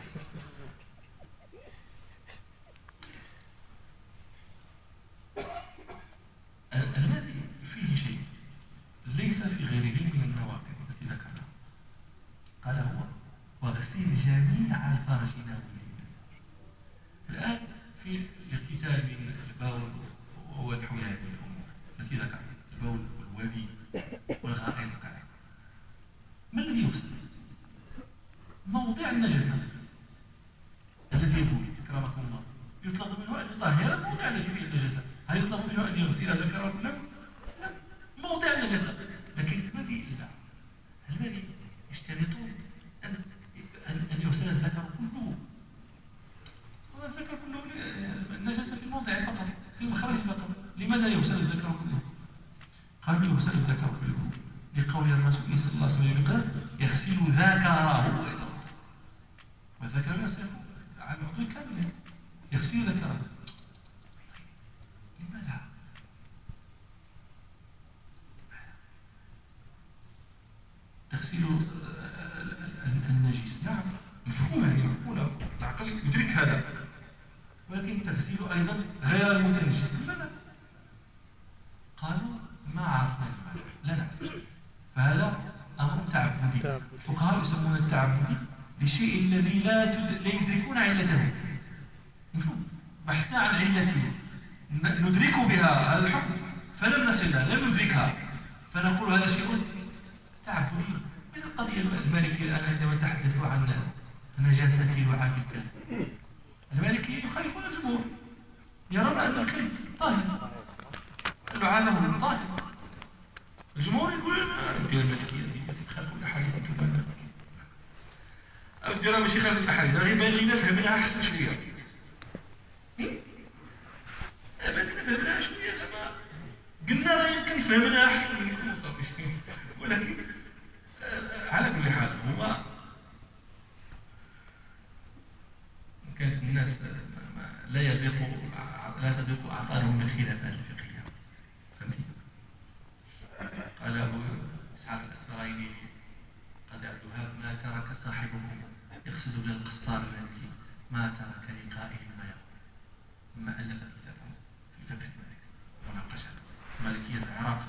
المذي فيه شيء ليس في غيره من النواقض التي ذكرناها. قال هو وغسيل جميع الفرج ناويين. الآن في الاغتسال من البول وهو الحيوان والأمور التي ذكرنا، البول والودي والغائط وكذا، ما الذي يغسل؟ موضع النجاسة الذي يبول أكرمكم الله يطلب منه أن يطهر الموضع الذي فيه النجاسة. هل يطلب منه أن يغسل ذكره كله؟ لا، موضع النجاسة. لكن المذي لا، المذي يشترطون أن يغسل الذكر كله. الذكر كله النجاسة في الموضع فقط، في المخرج فقط. لماذا يغسل الذكر كله؟ قالوا يغسل الذكر كله لقول الرسول صلى الله عليه وسلم يغسل ذكره ويتوضأ، والذكر يغسل على العضو كامل، يغسل ذكره. لماذا؟ تغسيل النجس نعم مفهوم، هذه مفهومة، العقل يدرك هذا، ولكن تغسيل أيضا غير المتنجس لماذا؟ قالوا ما عرفنا المعنى لا نعرف، فهذا أمر تعبدي. الفقهاء يسمون التعبدي للشيء الذي لا يدركون علته. مفهوم؟ بحثنا عن علة ندرك بها هذا الحكم فلم نصل لها، لم ندركها، فنقول هذا شيء تعبدي. مثل القضية المالكية الآن عندما تحدثوا عن نجاسة لعاب الكلب، المالكية يخالفون الجمهور، يرون أن الكلب طاهر، لعابه طاهر. الجمهور يقول دير المالكية تخالفوا الأحاديث الكبيرة أو ديرها ماشي خالف الأحاديث، غير يبان لنا فهمناها أحسن شوية. فهمناها شوية لما قلنا راه يمكن فهمناها أحسن منكم وصافي. ولكن على كل حال هو كانت الناس لا تضيق أعطانهم بالخلافات الفقهية. فهمتي؟ قال أبو إسحاق الأسفرايني قال عبد الوهاب ما ترك صاحبه يقصد بلا القسطار المالكي ما ترك لقائه ما يقول، ثم ألف كتابه في فقه المالك وناقشه المالكية العراق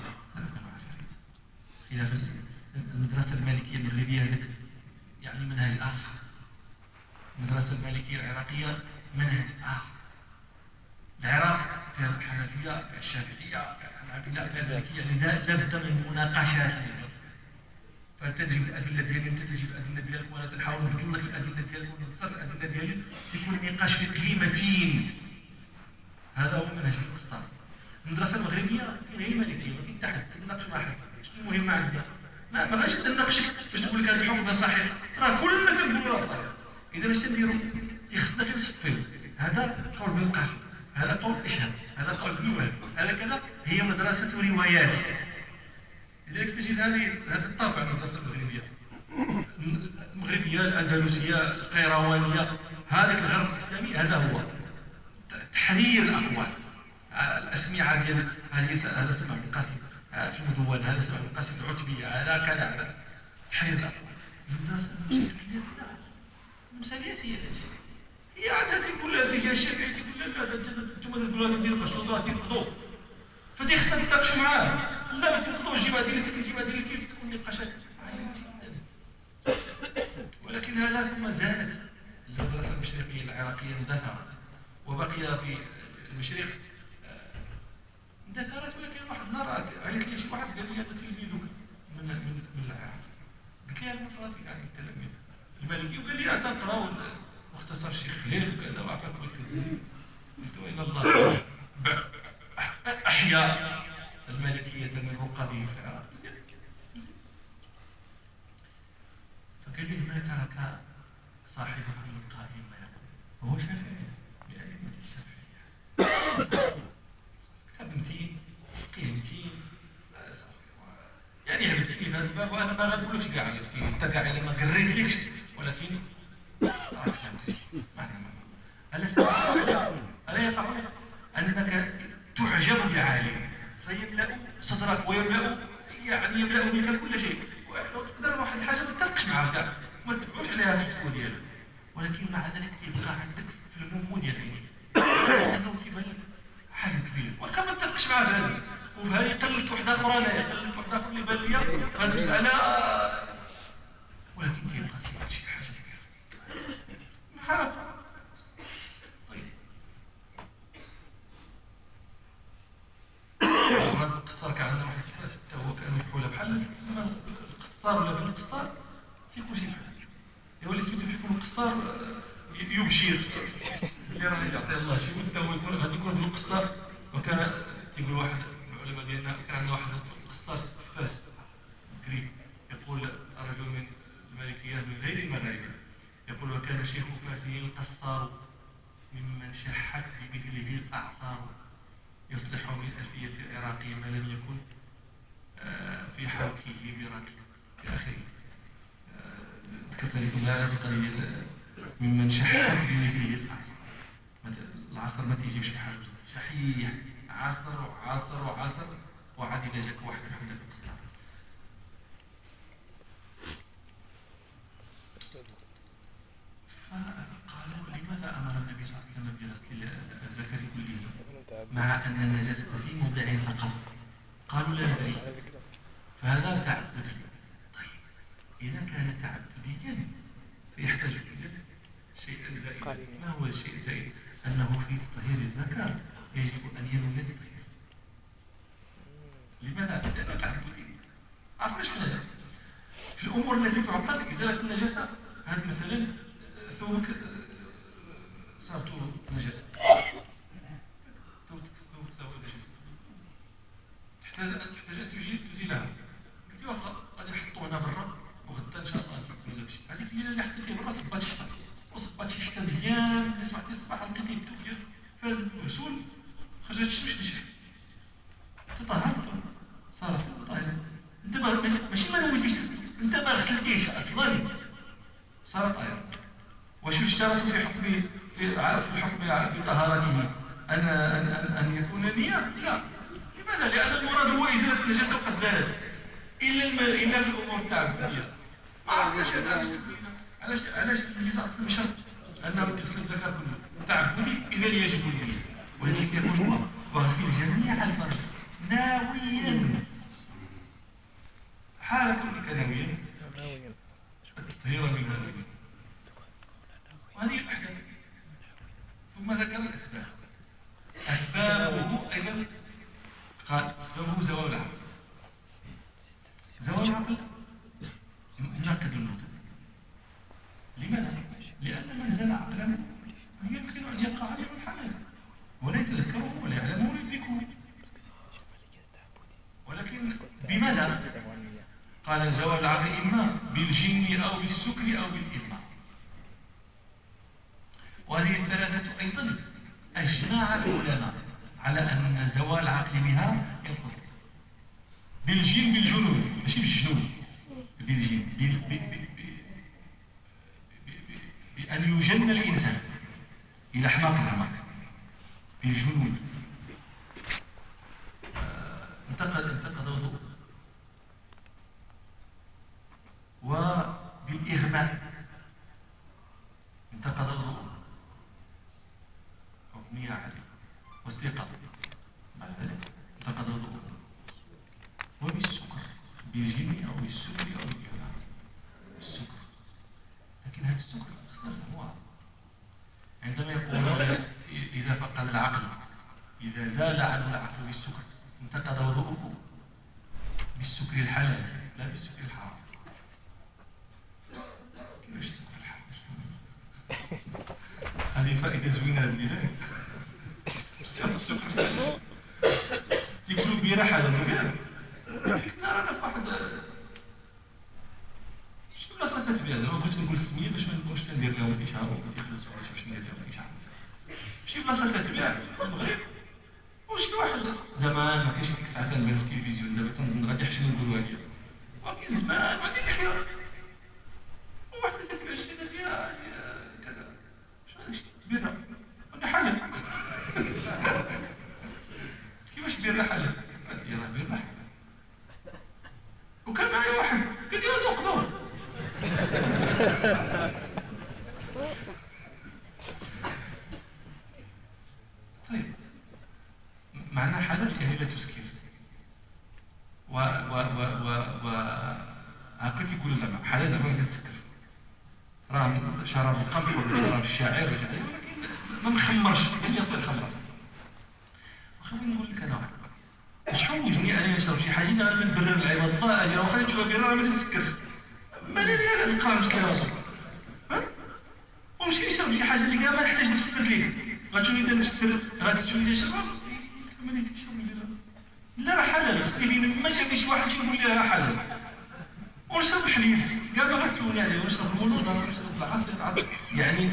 خلاف المدرسة المالكية المغربية هذيك يعني منهج آخر، المدرسة المالكية العراقية منهج آخر. العراق فيها الحنفية، فيها الشافعية، فيها الحنابلة، فيها المالكية، لذا لابد من مناقشات. فتجيب الأدلة ديالي، أنت تجيب الأدلة ديالك وأنا تنحاول نبطل لك الأدلة ديالك ونتصل الأدلة ديالي، تكون نقاش فقهي متين. هذا هو منهج القسطار. المدرسة المغربية هي المالكية، ما كاين حتى تناقش مع حد. شنو المهم عندنا؟ ما غاديش نناقشك باش تقول لك هذا الحكم صحيح، راه كلنا كنقولوا راه صحيح. إذا اش تنديروا؟ خصنا غير نصفيو. هذا قول ابن القاسم، هذا قول إشهاب، هذا قول ابن وهب، هذا كذا. هي مدرسة روايات. لذلك تجد هذا الطابع المدرسة المغربية. المغربية، الأندلسية، القيروانية، هذاك الغرب الإسلامي هذا هو تحرير الأقوال. الأسمعة ديال هذا سمع ابن القاسم في المدون، هذا سمع ابن القاسم العتبي، هذا كذا، هذا تحرير الأقوال. المدرسة المغربية المساليات هي الأشياء. هي عادة تقول لها تجي الشافعي تقول لا انتم تقولوا هذا ديال القشطوطة تنقضوا، فتيخصنا نتناقشوا معاه. لا ما تنقضوش، جيب أدلتك نجيب أدلتي تكون نقاشات عادية جدا. ولكن هذا ثم زادت المدرسة المشرقية العراقية اندثرت، وبقي في المشرق اندثرت. ولكن واحد النهار عيط لي شي واحد قال لي أنا تلميذك من العراق. قلت له أنا من فرنسا يعني التلاميذ المالكي، وقال لي تقراو مختصر الشيخ خليل وكذا وعفاك وكذا. قلت له إن الله أحيا المالكية من رقبه في العراق. فقال لي ما ترك صاحبه من قائم ما يقول، هو شافعي بأئمة الشافعية. كتاب متين، فقيه متين، يعني عرفتني في هذا الباب، وأنا ما غنقولكش كاع عرفتني، أنت كاع إلا ما قريتلكش، ولكن ألا يقع أنك تعجب بعالم فيملأ صدرك ويملأ يعني يملأ منك كل شيء، وتقدر واحد الحاجة ما تتفقش معها كاع، ما تتبعوش عليها في الفتوى ديالك، ولكن مع ذلك تبقى عندك في المومو ديال عينيك أنه تيبان لك حاجة كبيرة، واخا ما تتفقش معها في هذا، وفي هذه قلت واحد آخر، أنا قلت واحد آخر اللي بان لي في هذه المسألة، ولكن تيبقى شي حاجة كبيرة. محارب. طيب. هذا القصار كان عندنا واحد الفاس حتى هو كان مفعول بحال القصار ولا بن القصار تيكون شي فعل. يولي سميتو فيكم القصار يبشر اللي راه يعطي الله شي ولد هو يكون غادي يكون بن القصار. وكان تيقول واحد من العلماء ديالنا كان عندنا واحد القصار فاس قريب يقول رجل من المالكية من غير المغاربة يقول وكان شيخ فاسه القصار ممن شحت بمثله الأعصار يصلح من ألفية العراقي ما لم يكن في حوكه براكي إلى آخره. ذكرت لكم هذا بطريقة ممن شحت بمثله الأعصار. العصر ما تيجيبش بحال شحيح، عصر وعصر وعصر وعاد إلا جاك واحد بحال ذاك القصار. فقالوا لماذا أمر النبي صلى الله عليه وسلم بغسل الذكر كله مع أن النجاسة في موضع فقط؟ قالوا لا ندري، فهذا تعبدي. طيب إذا كان تعبديا فيحتاج إلى شيء زائد. ما هو الشيء الزائد؟ أنه في تطهير الذكر يجب أن ينوي التطهير. لماذا؟ لأنه تعبدي. عرفنا شحال في الأمور التي تعطل إزالة النجاسة. هذا مثلا ثوبك صارتو نجاسة، ثوبك صارتو نجاسة، تحتاج أن تزيلها. قلت واخا غادي نحطو هنا برا وغدا إن شاء الله نستعملو داكشي. هذيك الليلة اللي حطيتيه برا صبات الشتا، وصبات شي شتا مزيان، اللي سمعتي الصباح لقيتيه التوب فاز مغسول، خرجت الشمس نشف، تطهر صار طاهر. انت ماشي ما نويتيش، انت ما غسلتيش اصلا صار طاهر. واش اشترط في حكم بطهارته ان يكون نية؟ لا. لماذا؟ لان المراد هو ازاله النجاسه وقد زالت، الا في الامور التعبديه. ما عرفناش علاش النجاسه اصلا مش شرط انه تغسل الذكر كله تعبدي، اذا يجب النية، ولذلك يقول وغسل جميع الفرج ناويا حال كونك ناويا التطهير من ناويا. وهذه الأحكام. ثم ذكر الأسباب. أسبابه أيضا قال أسبابه زوال العقل. زوال العقل يناقض الوضوء. لماذا؟ لأن من زال عقلا يمكن أن يقع عليه الحلال ولا يتذكره ولا يعلمه ولا يدركه. ولكن بماذا؟ قال زوال العقل إما بالجن أو بالسكر أو بالإغماء. وهذه الثلاثة أيضا أجمع العلماء على أن زوال العقل بها ينقض. بالجن بالجنون، ماشي بالجنون، بالجن بأن يجن الإنسان إلى حماق زعما بالجنون. انتقد وضوء. وبالإغماء انتقد وضوء، أغمية عليه واستيقظ بعد ذلك انتقد وضوء. وبالسكر، بالجن أو بالسكر أو بالإغماء. السكر، لكن هذا السكر خصنا نفهموها. عندما يقولون إذا فقد العقل، إذا زال عنه العقل بالسكر انتقد وضوءه بالسكر الحلال لا بالسكر الحرام. كيفاش السكر الحلال؟ هذه فائدة زوينة هذه. تيقولوا بيرة حلال كاع. أنا في واحد شنو بلاصة تبيع زعما بغيت نقول السمية باش ما نبقاوش تندير لهم الإشهار وما تيخلصوا على باش ندير لهم الإشهار. شي بلاصة تبيع في المغرب وشي واحد زمان ما كاينش ديك الساعة تنبان في التلفزيون، دابا تنظن غادي يحشم نقولوها ليا. ولكن زمان وعندي لحية وواحد تتبيع شي فيها كذا. شنو هادشي؟ بيرة ولا حلال؟ كيفاش بيرة حلال؟ قالت لي راه بيرة حلال. وكان معايا واحد قال لي ذوق ذوق. طيب معناه حلال يعني لا تسكر. هكا تيقولوا زعما حلال زعما ما تتسكر. راه شراب الخمر ولا شراب الشاعر ولكن ما مخمرش يعني يصير خمرة. وخليني نقول لك انا واش حوجني انا نشرب شي حاجه غير نبرر العباد الله اجي واخا تشوفها بيرة ما تتسكرش. مالي انا نقرا مسكين راسك ها ومشي نشرب شي حاجه اللي كاع ما نحتاج نفسر ليه. غتشوفني انت نفسر غادي تشوفني تشرب مالي تشرب بيرة. لا راه حلال. خصني فين ما جابني شي واحد يقول لي راه حلال ونشرب الحليب كاع ما غتسولني عليه ونشرب المولود ونشرب العصير يعني.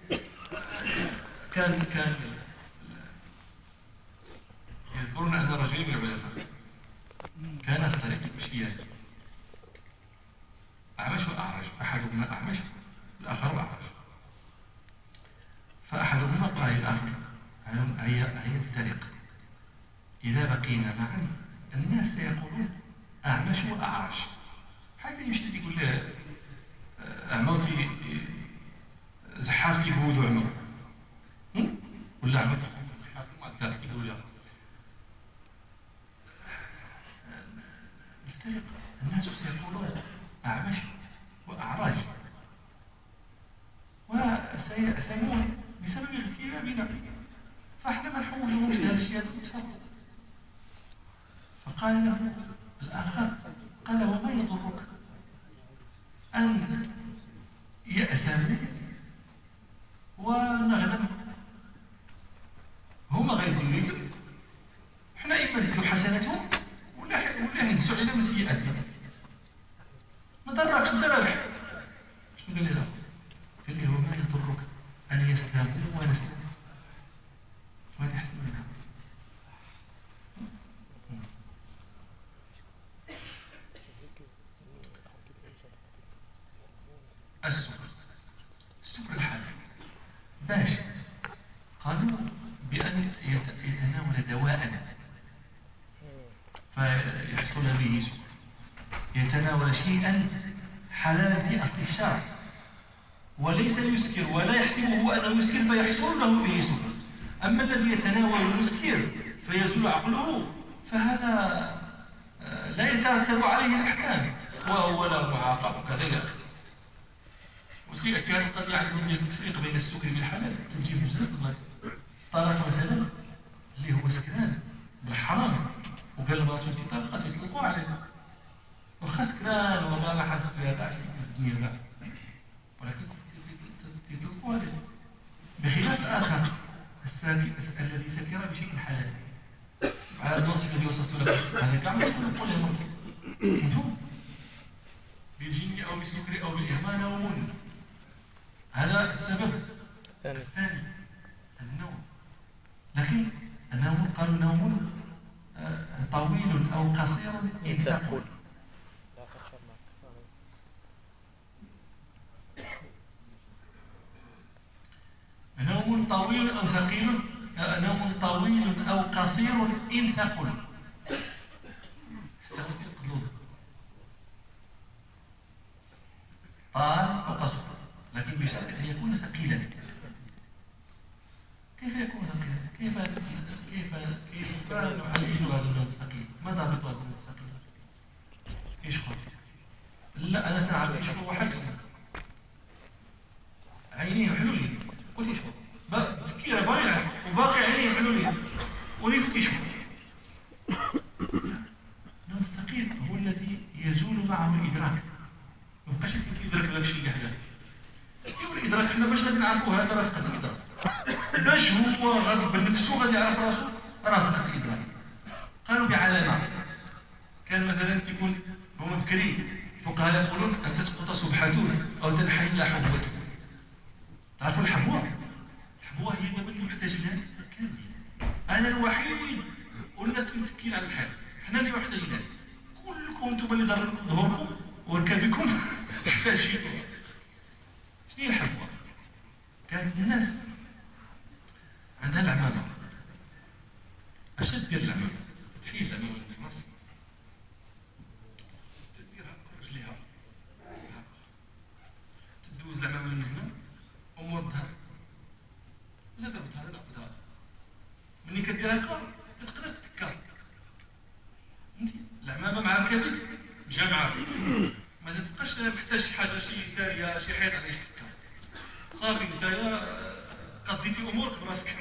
كان يذكرون ان رجلين من العلماء كان في طريق المشيان أعمش وأعرج، أحدهما أعمش الآخر أعرج. فأحدهما قال للآخر هيا نفترق، إذا بقينا معا الناس سيقولون أعمش وأعرج. حتى يمشي يقول له أعمى زحاف تيقولوا أعمى ولا أعمى زحاف ما تيقولوا لا. نفترق الناس سيقولون أعمش وأعراج وسيأثمون بسبب اغتيابنا، فاحنا ما نحولهمش لهذه الاشياء تتفرق. فقال له الاخر، قال وما يضرك ان يأثموا ونغنم؟ هما غيديروا يدوا، حنا اما نديروا حسناتهم ولا يهزوا علينا من سيئاتنا، ما ضركش انت رابح. شنو قال لي له؟ قال لي وما يضرك ان يسلموا ونسلم، وهذه احسن منها. السكر الحاد باش قالوا بأن يتناول دواء فيحصل به سكر، يتناول شيئا حلالا في أصل الشرع وليس يسكر ولا يحسبه أنه يسكر فيحصل له به سكر. أما الذي يتناول المسكر فيزول عقله فهذا لا يترتب عليه الأحكام ولا معاقب كذا إلى آخره. وسيأتي هذه القضية عندهم ديال التفريق بين السكر بالحلال، تنجيب بزاف الله. طلاق مثلا اللي هو سكران بالحرام وقال لمراته انت طلقت يطلقوها عليه، واخا سكران وما ما حاسس بها كاع في الدنيا كاع، ولكن يطلقوها عليه. بخلاف الآخر الذي سكر بشيء حلال على الوصف الذي وصفت لك، هذا كاع ما يطلقوا له مرته انتم بالجن او بالسكر او بالاهمال او هذا السبب الثاني النوم. لكن النوم قالوا نوم طويل أو قصير ثقيل. نوم طويل أو ثقيل، نوم طويل أو قصير إن ثقل، طال أو قصر، لكن بشرط أن يكون ثقيلا. كيف يكون ثقيلا؟ كيف نعلل هذا النوم الثقيل؟ ما ضابط هذا النوم الثقيل؟ يشخص؟ لا أنا تعرف يشخص واحد عينيه حلولي قلت يشخص تفكيره بايع وباقي عينيه حلولي وليفت يشخص. النوم الثقيل هو الذي يزول معه الإدراك، ما بقاش يدرك هذا الشيء اللي حدا يقول الإدراك. حنا باش غادي نعرفوا هذا رافقة الإدراك، باش هو غادي بنفسه غادي يعرف راسو رافقة الإدراك. قالوا بعلامة، كان مثلا تكون هما بكري الفقهاء يقولون أن تسقط سبحته أو تنحل حبوته. تعرفوا الحبوة؟ الحبوة هي دابا اللي محتاجين لها كامل. أنا الوحيد والناس اللي متكين على الحال، حنا اللي محتاجين لها. كلكم انتم اللي ضربكم ظهوركم وركابكم محتاجين. شنو هي الحبوة؟ كانت الناس عندها العمامة. اش تدير العمامة؟ تحيد العمامة من الناس، تديرها برجليها، تدوز العمامة من هنا ومردها، لا تربطها لا تعقدها. ملي كديرها هكا تقدر تتكا. انت العمامة مع ركابك جامعة، ما تبقاش محتاج حاجة شي سارية شي حيط عليك تتكا. صافي نتايا قضيتي امورك براسك.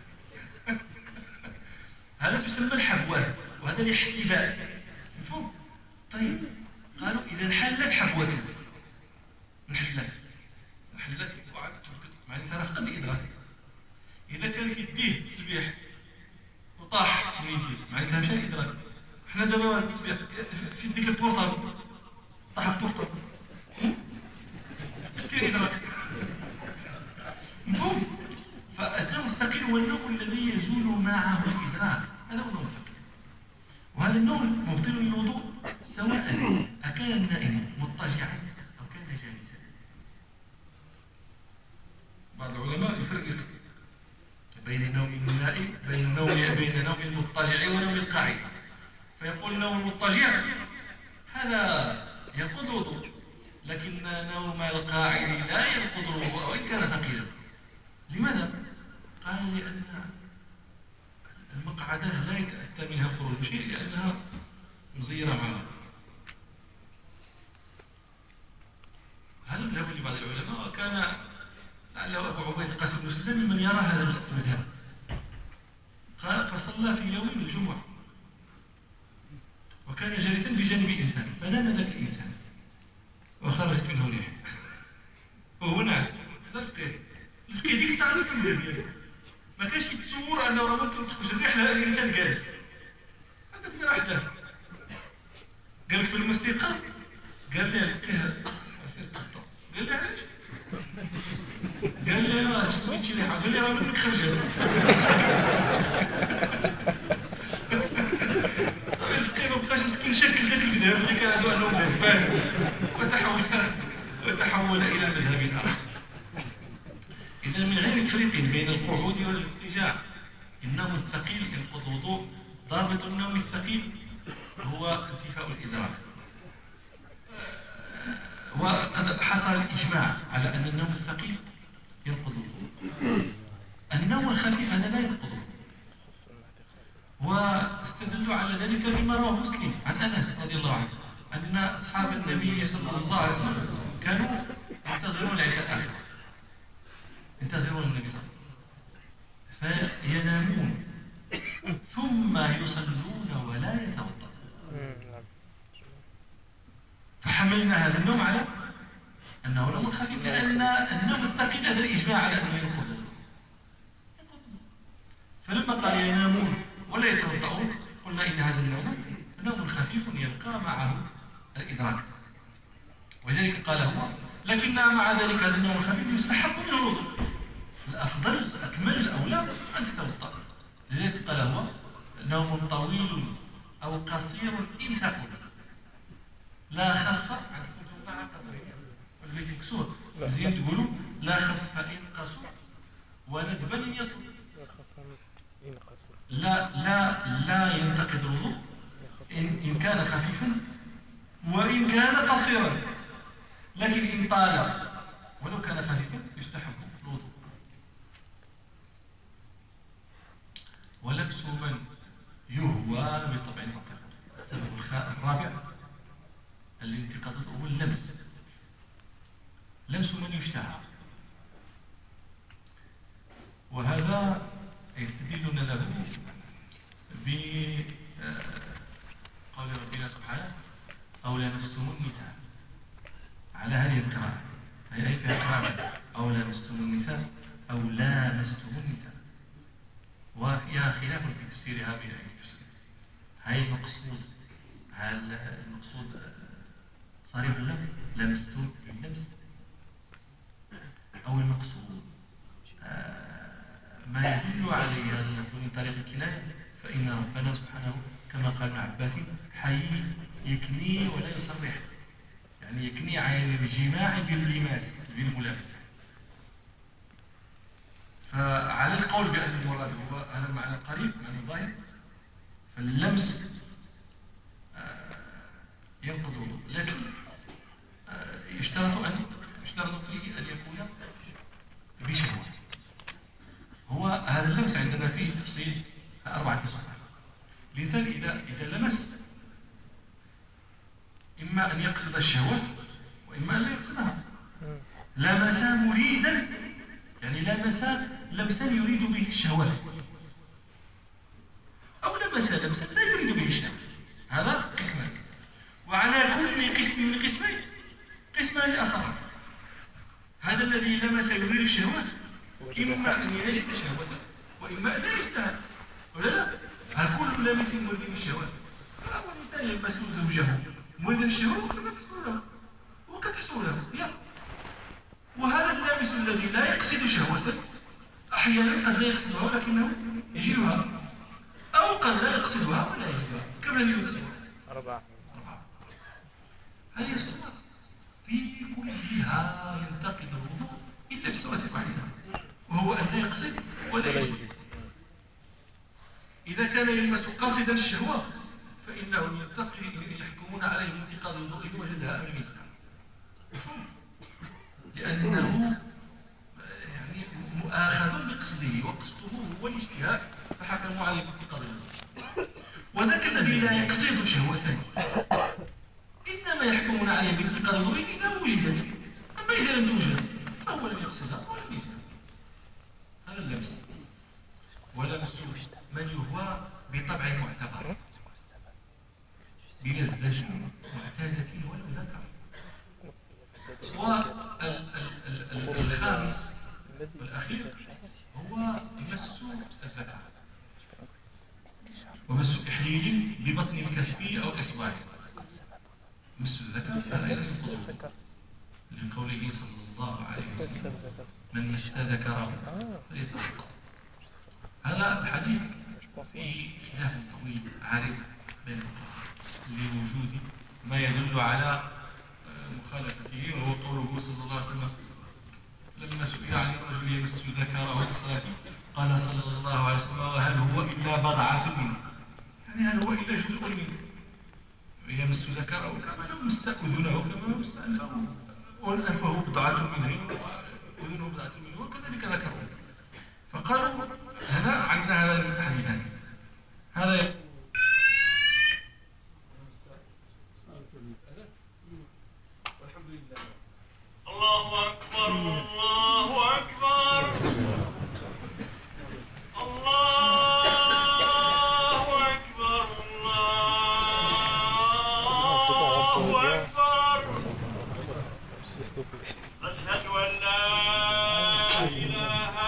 هذا تسمى الحبوة، وهذا الاحتباء. مفهوم؟ طيب قالوا اذا انحلت حبوته، انحلت وعاد معناتها رافقة الادراك. اذا كان في يديه تسبيح وطاح من يديه معناتها مشى الادراك. حنا دابا التسبيح في ديك البورطابل طاح البورطابل دير ادراك. مفهوم؟ فالنوم الثقيل هو النوم الذي يزول معه الإدراك، هذا هو النوم الثقيل. وهذا النوم مبطل للوضوء سواء أكان النائم مضطجعا أو كان جالسا. بعض العلماء يفرق بين نوم النائم بين نوم المضطجع ونوم القاعد، فيقول نوم المضطجع هذا ينقض الوضوء، لكن نوم القاعد لا ينقض الوضوء وإن كان ثقيلا. لماذا؟ قال لأن المقعدة لا يتأتى منها خروج شيء لأنها مزيرة معها. هذا مذهب لبعض العلماء، وكان لعله أبو عبيد القاسم عليه وسلم ممن يرى هذا المذهب. قال فصلى في يوم الجمعة وكان جالسا بجانب إنسان فنام ذاك الإنسان وخرجت منه ريح وهو ناعس. هذا الفقيه ديك الساعة ما كانش يتصور أنه راه ممكن تخرج الريح لهذا الإنسان جالس. هذا اللي راح له قال لك في المستيقظ قال لي الفقيه قال لي علاش؟ قال لي راه شكون شي ريحة؟ قال لي راه منك خرجت. الفقيه ما بقاش مسكين شكل ذاك المذهب اللي كان عنده انه مذهب وتحول الى مذهب اخر. اذا من غير تفريق بين القعود والاضطجاع النوم الثقيل ينقض الوضوء. ضابط النوم الثقيل هو انتفاء الادراك. وقد حصل الإجماع على أن النوم الثقيل ينقض الوضوء. النوم الخفيف هذا لا ينقضه. واستدلوا على ذلك بما رواه مسلم عن أنس رضي الله عنه أن أصحاب النبي صلى الله عليه وسلم كانوا ينتظرون العشاء الآخرة، ينتظرون النبي صلى الله عليه وسلم فينامون ثم يصلون ولا يتوضأون. فحملنا هذا النوم على أنه نوم خفيف لأن النوم الثقيل هذا الإجماع على أنه ينقض. فلما قال ينامون ولا يتوضؤون قلنا إن هذا النوم نوم خفيف يبقى معه الإدراك، ولذلك قال هو لكن مع ذلك هذا النوم الخفيف يستحق منه الوضوء. الأفضل الأكمل الأولى أن تتوضأ. لذلك قال هو نوم طويل أو قصير إن ثقل لا خف. عندكم توقع قصرية والبيت مكسور مزيان تقولوا لا خف إن قصر وندبا إن يطول. لا ينتقد الوضوء إن كان خفيفا وإن كان قصيرا، لكن إن طال ولو كان خفيفا يستحب الوضوء. ولبس من يهوى بطبع المنطق. السبب الرابع الانتقاد هو اللمس. لمس من يشتهى، وهذا يستدلون له بقول ربنا سبحانه أو لمستم النساء على هذه القراءة. أي فيها قراءة أو لمستم النساء أو لامستم النساء، وفيها خلاف في تفسيرها بين أهل التفسير. هاي المقصود، هل المقصود صريح اللفظ لمستم اللمس، أو المقصود ما يدل عليه اللفظ من طريق الكناية، فإن ربنا سبحانه كما قال ابن عباس حي يكني ولا يصرح، يعني يكني عن الجماع باللماس بالملابسة. فعلى القول بأن المراد هو هذا المعنى القريب من الظاهر، فاللمس ينقض الوضوء، لكن يشترط فيه أن يكون بشهوة. هو هذا اللمس عندنا فيه تفصيل 4 صور. الإنسان إذا لمس إما أن يقصد الشهوة وإما أن لا يقصدها. لمس مريدا يعني لمس لمسا يريد به الشهوة، أو لمس لمسا لا يريد به الشهوة. هذا قسمان، وعلى كل قسم من القسمين قسمان آخران. هذا الذي لمس يريد الشهوة إما أن يجد شهوته وإما أن لا يجدها، ولا لا؟ هل كل لامس مريد بالشهوة؟ فأول مثال يلمس زوجه مريد بالشهوة وقد تحصل له وقد تحصل له. وهذا اللامس الذي لا يقصد شهوته أحيانا قد لا يقصدها لكنه يجدها، أو قد لا يقصدها ولا يجدها كما هي الصور 4. هذه الصور في كلها ينتقد الوضوء إلا في الصورة الواحدة، وهو أن لا يقصد ولا يجد. إذا كان يلمس قاصدا الشهوة فإنهم يحكمون عليه بانتقاض الوضوء وجدها أم لم يجدها، لأنه يعني مؤاخذ بقصده وقصده هو الاشتهاء، فحكموا عليه بانتقاض الوضوء. وذاك الذي لا يقصد شهوته إنما يحكمون عليه بانتقاض الوضوء إذا وجدت، أما إذا لم توجد فهو لم يقصدها ولم يجدها. اللمس ولمس من يهوى بطبع معتبر بلذة معتادة ولو ذكر. والخامس والأخير هو مس الذكر ومس إحليل ببطن الكف أو الإصبع. مس الذكر هذا ينقض لقوله صلى الله عليه وسلم من مس ذكره فليتوضأ. هذا الحديث فيه خلاف طويل عارض بين لوجود ما يدل على مخالفته، وهو قوله صلى الله عليه وسلم لما سئل عن الرجل يمس ذكره في الصلاة قال صلى الله عليه وسلم وهل هو إلا بضعة منه، يعني هل هو إلا جزء منه. يمس ذكره كما لو مس أذنه كما مس أنفه، وأنفه بضعة منه وأذنه بضعة منه وكذلك ذكره. فقالوا هنا عندنا هذا الحديثان. هذا والحمد لله. الله أكبر الله أكبر الله أكبر الله أكبر. أشهد أن لا إله